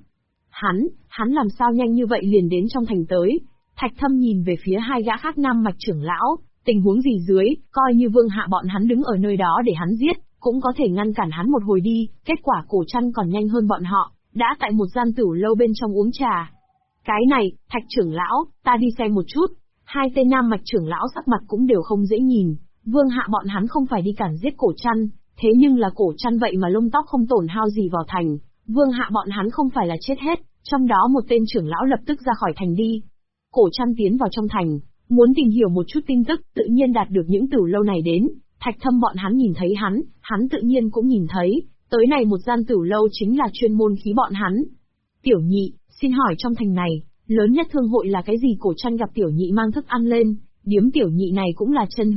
S1: Hắn làm sao nhanh như vậy liền đến trong thành tới? Thạch Thâm nhìn về phía hai gã khác Nam Mạch trưởng lão, tình huống gì dưới, coi như Vương Hạ bọn hắn đứng ở nơi đó để hắn giết, cũng có thể ngăn cản hắn một hồi đi, kết quả Cổ Trăn còn nhanh hơn bọn họ, đã tại một gian tửu lâu bên trong uống trà. Cái này, Thạch trưởng lão, ta đi xem một chút. Hai tên Nam Mạch trưởng lão sắc mặt cũng đều không dễ nhìn, Vương Hạ bọn hắn không phải đi cản giết Cổ Trăn, thế nhưng là Cổ Trăn vậy mà lông tóc không tổn hao gì vào thành, Vương Hạ bọn hắn không phải là chết hết, trong đó một tên trưởng lão lập tức ra khỏi thành đi. Cổ Trăn tiến vào trong thành, muốn tìm hiểu một chút tin tức, tự nhiên đạt được những tửu lâu này đến, Thạch Thâm bọn hắn nhìn thấy hắn tự nhiên cũng nhìn thấy, tới này một gian tửu lâu chính là chuyên môn khí bọn hắn. Tiểu Nhị, xin hỏi trong thành này, lớn nhất thương hội là cái gì? Cổ Trăn gặp Tiểu Nhị mang thức ăn lên, điếm Tiểu Nhị này cũng là chân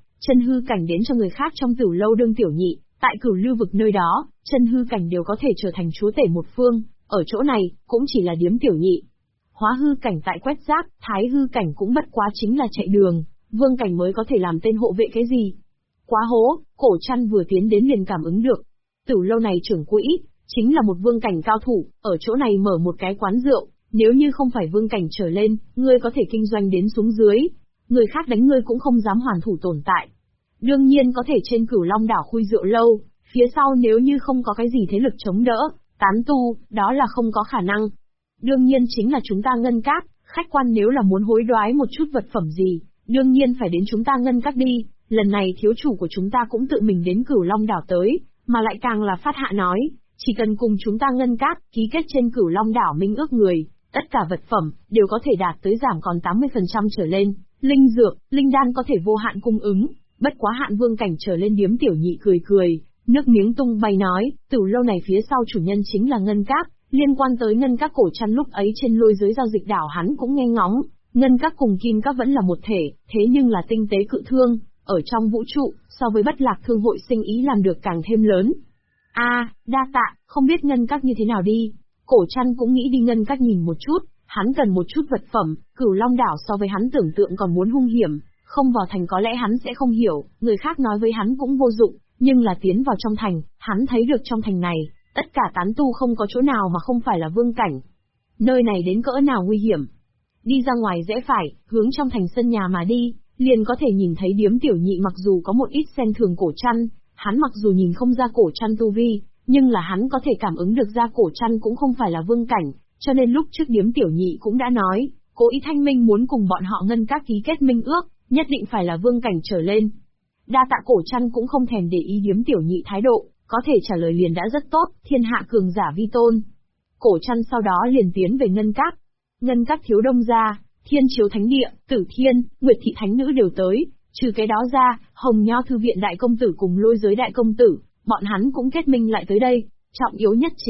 S1: hư cảnh đến cho người khác trong tửu lâu đương Tiểu Nhị, tại Cửu Lưu vực nơi đó, chân hư cảnh đều có thể trở thành chúa tể một phương, ở chỗ này, cũng chỉ là điếm Tiểu Nhị. Hóa hư cảnh tại quét rác, thái hư cảnh cũng bất quá chính là chạy đường, vương cảnh mới có thể làm tên hộ vệ cái gì. Quá hố, Cổ Trăn vừa tiến đến liền cảm ứng được. Tửu lâu này trưởng quỹ, chính là một vương cảnh cao thủ, ở chỗ này mở một cái quán rượu, nếu như không phải vương cảnh trở lên, ngươi có thể kinh doanh đến xuống dưới, người khác đánh ngươi cũng không dám hoàn thủ tồn tại. Đương nhiên có thể trên Cửu Long đảo khui rượu lâu, phía sau nếu như không có cái gì thế lực chống đỡ, tán tu, đó là không có khả năng. Đương nhiên chính là chúng ta Ngân Các, khách quan nếu là muốn hối đoái một chút vật phẩm gì, đương nhiên phải đến chúng ta Ngân Các đi, lần này thiếu chủ của chúng ta cũng tự mình đến Cửu Long đảo tới, mà lại càng là phát hạ nói, chỉ cần cùng chúng ta Ngân Các ký kết trên Cửu Long đảo minh ước người, tất cả vật phẩm đều có thể đạt tới giảm còn 80% trở lên, linh dược, linh đan có thể vô hạn cung ứng, bất quá hạn vương cảnh trở lên. Điếm Tiểu Nhị cười, nước miếng tung bay nói, tửu lâu này phía sau chủ nhân chính là Ngân Các, liên quan tới Ngân Các Cổ Trăn lúc ấy trên lôi giới giao dịch đảo hắn cũng nghe ngóng, Ngân Các cùng Kim Các vẫn là một thể, thế nhưng là tinh tế cự thương, ở trong vũ trụ, so với Bất Lạc thương hội sinh ý làm được càng thêm lớn. Đa tạ, không biết Ngân Các như thế nào đi. Cổ Trăn cũng nghĩ đi Ngân Các nhìn một chút, hắn cần một chút vật phẩm, Cửu Long đảo so với hắn tưởng tượng còn muốn hung hiểm, không vào thành có lẽ hắn sẽ không hiểu, người khác nói với hắn cũng vô dụng, nhưng là tiến vào trong thành, hắn thấy được trong thành này, tất cả tán tu không có chỗ nào mà không phải là vương cảnh. Nơi này đến cỡ nào nguy hiểm. Đi ra ngoài rẽ phải, hướng trong thành sân nhà mà đi, liền có thể nhìn thấy điếm Tiểu Nhị. Mặc dù có một ít xem thường Cổ Trăn, hắn mặc dù nhìn không ra Cổ Trăn tu vi, nhưng là hắn có thể cảm ứng được ra Cổ Trăn cũng không phải là vương cảnh, cho nên lúc trước điếm Tiểu Nhị cũng đã nói, Cố Ý Thanh Minh muốn cùng bọn họ Ngân Các ký kết minh ước, nhất định phải là vương cảnh trở lên. Đa tạ. Cổ Trăn cũng không thèm để ý điếm Tiểu Nhị thái độ, có thể trả lời liền đã rất tốt, thiên hạ cường giả vi tôn. Cổ Trăn sau đó liền tiến về Ngân Các. Ngân Các thiếu đông gia, Thiên Chiếu Thánh Địa, Tử Thiên, Nguyệt Thị Thánh Nữ đều tới, trừ cái đó ra, Hồng Nho Thư Viện đại công tử cùng Lôi Giới đại công tử, bọn hắn cũng kết minh lại tới đây, trọng yếu nhất chính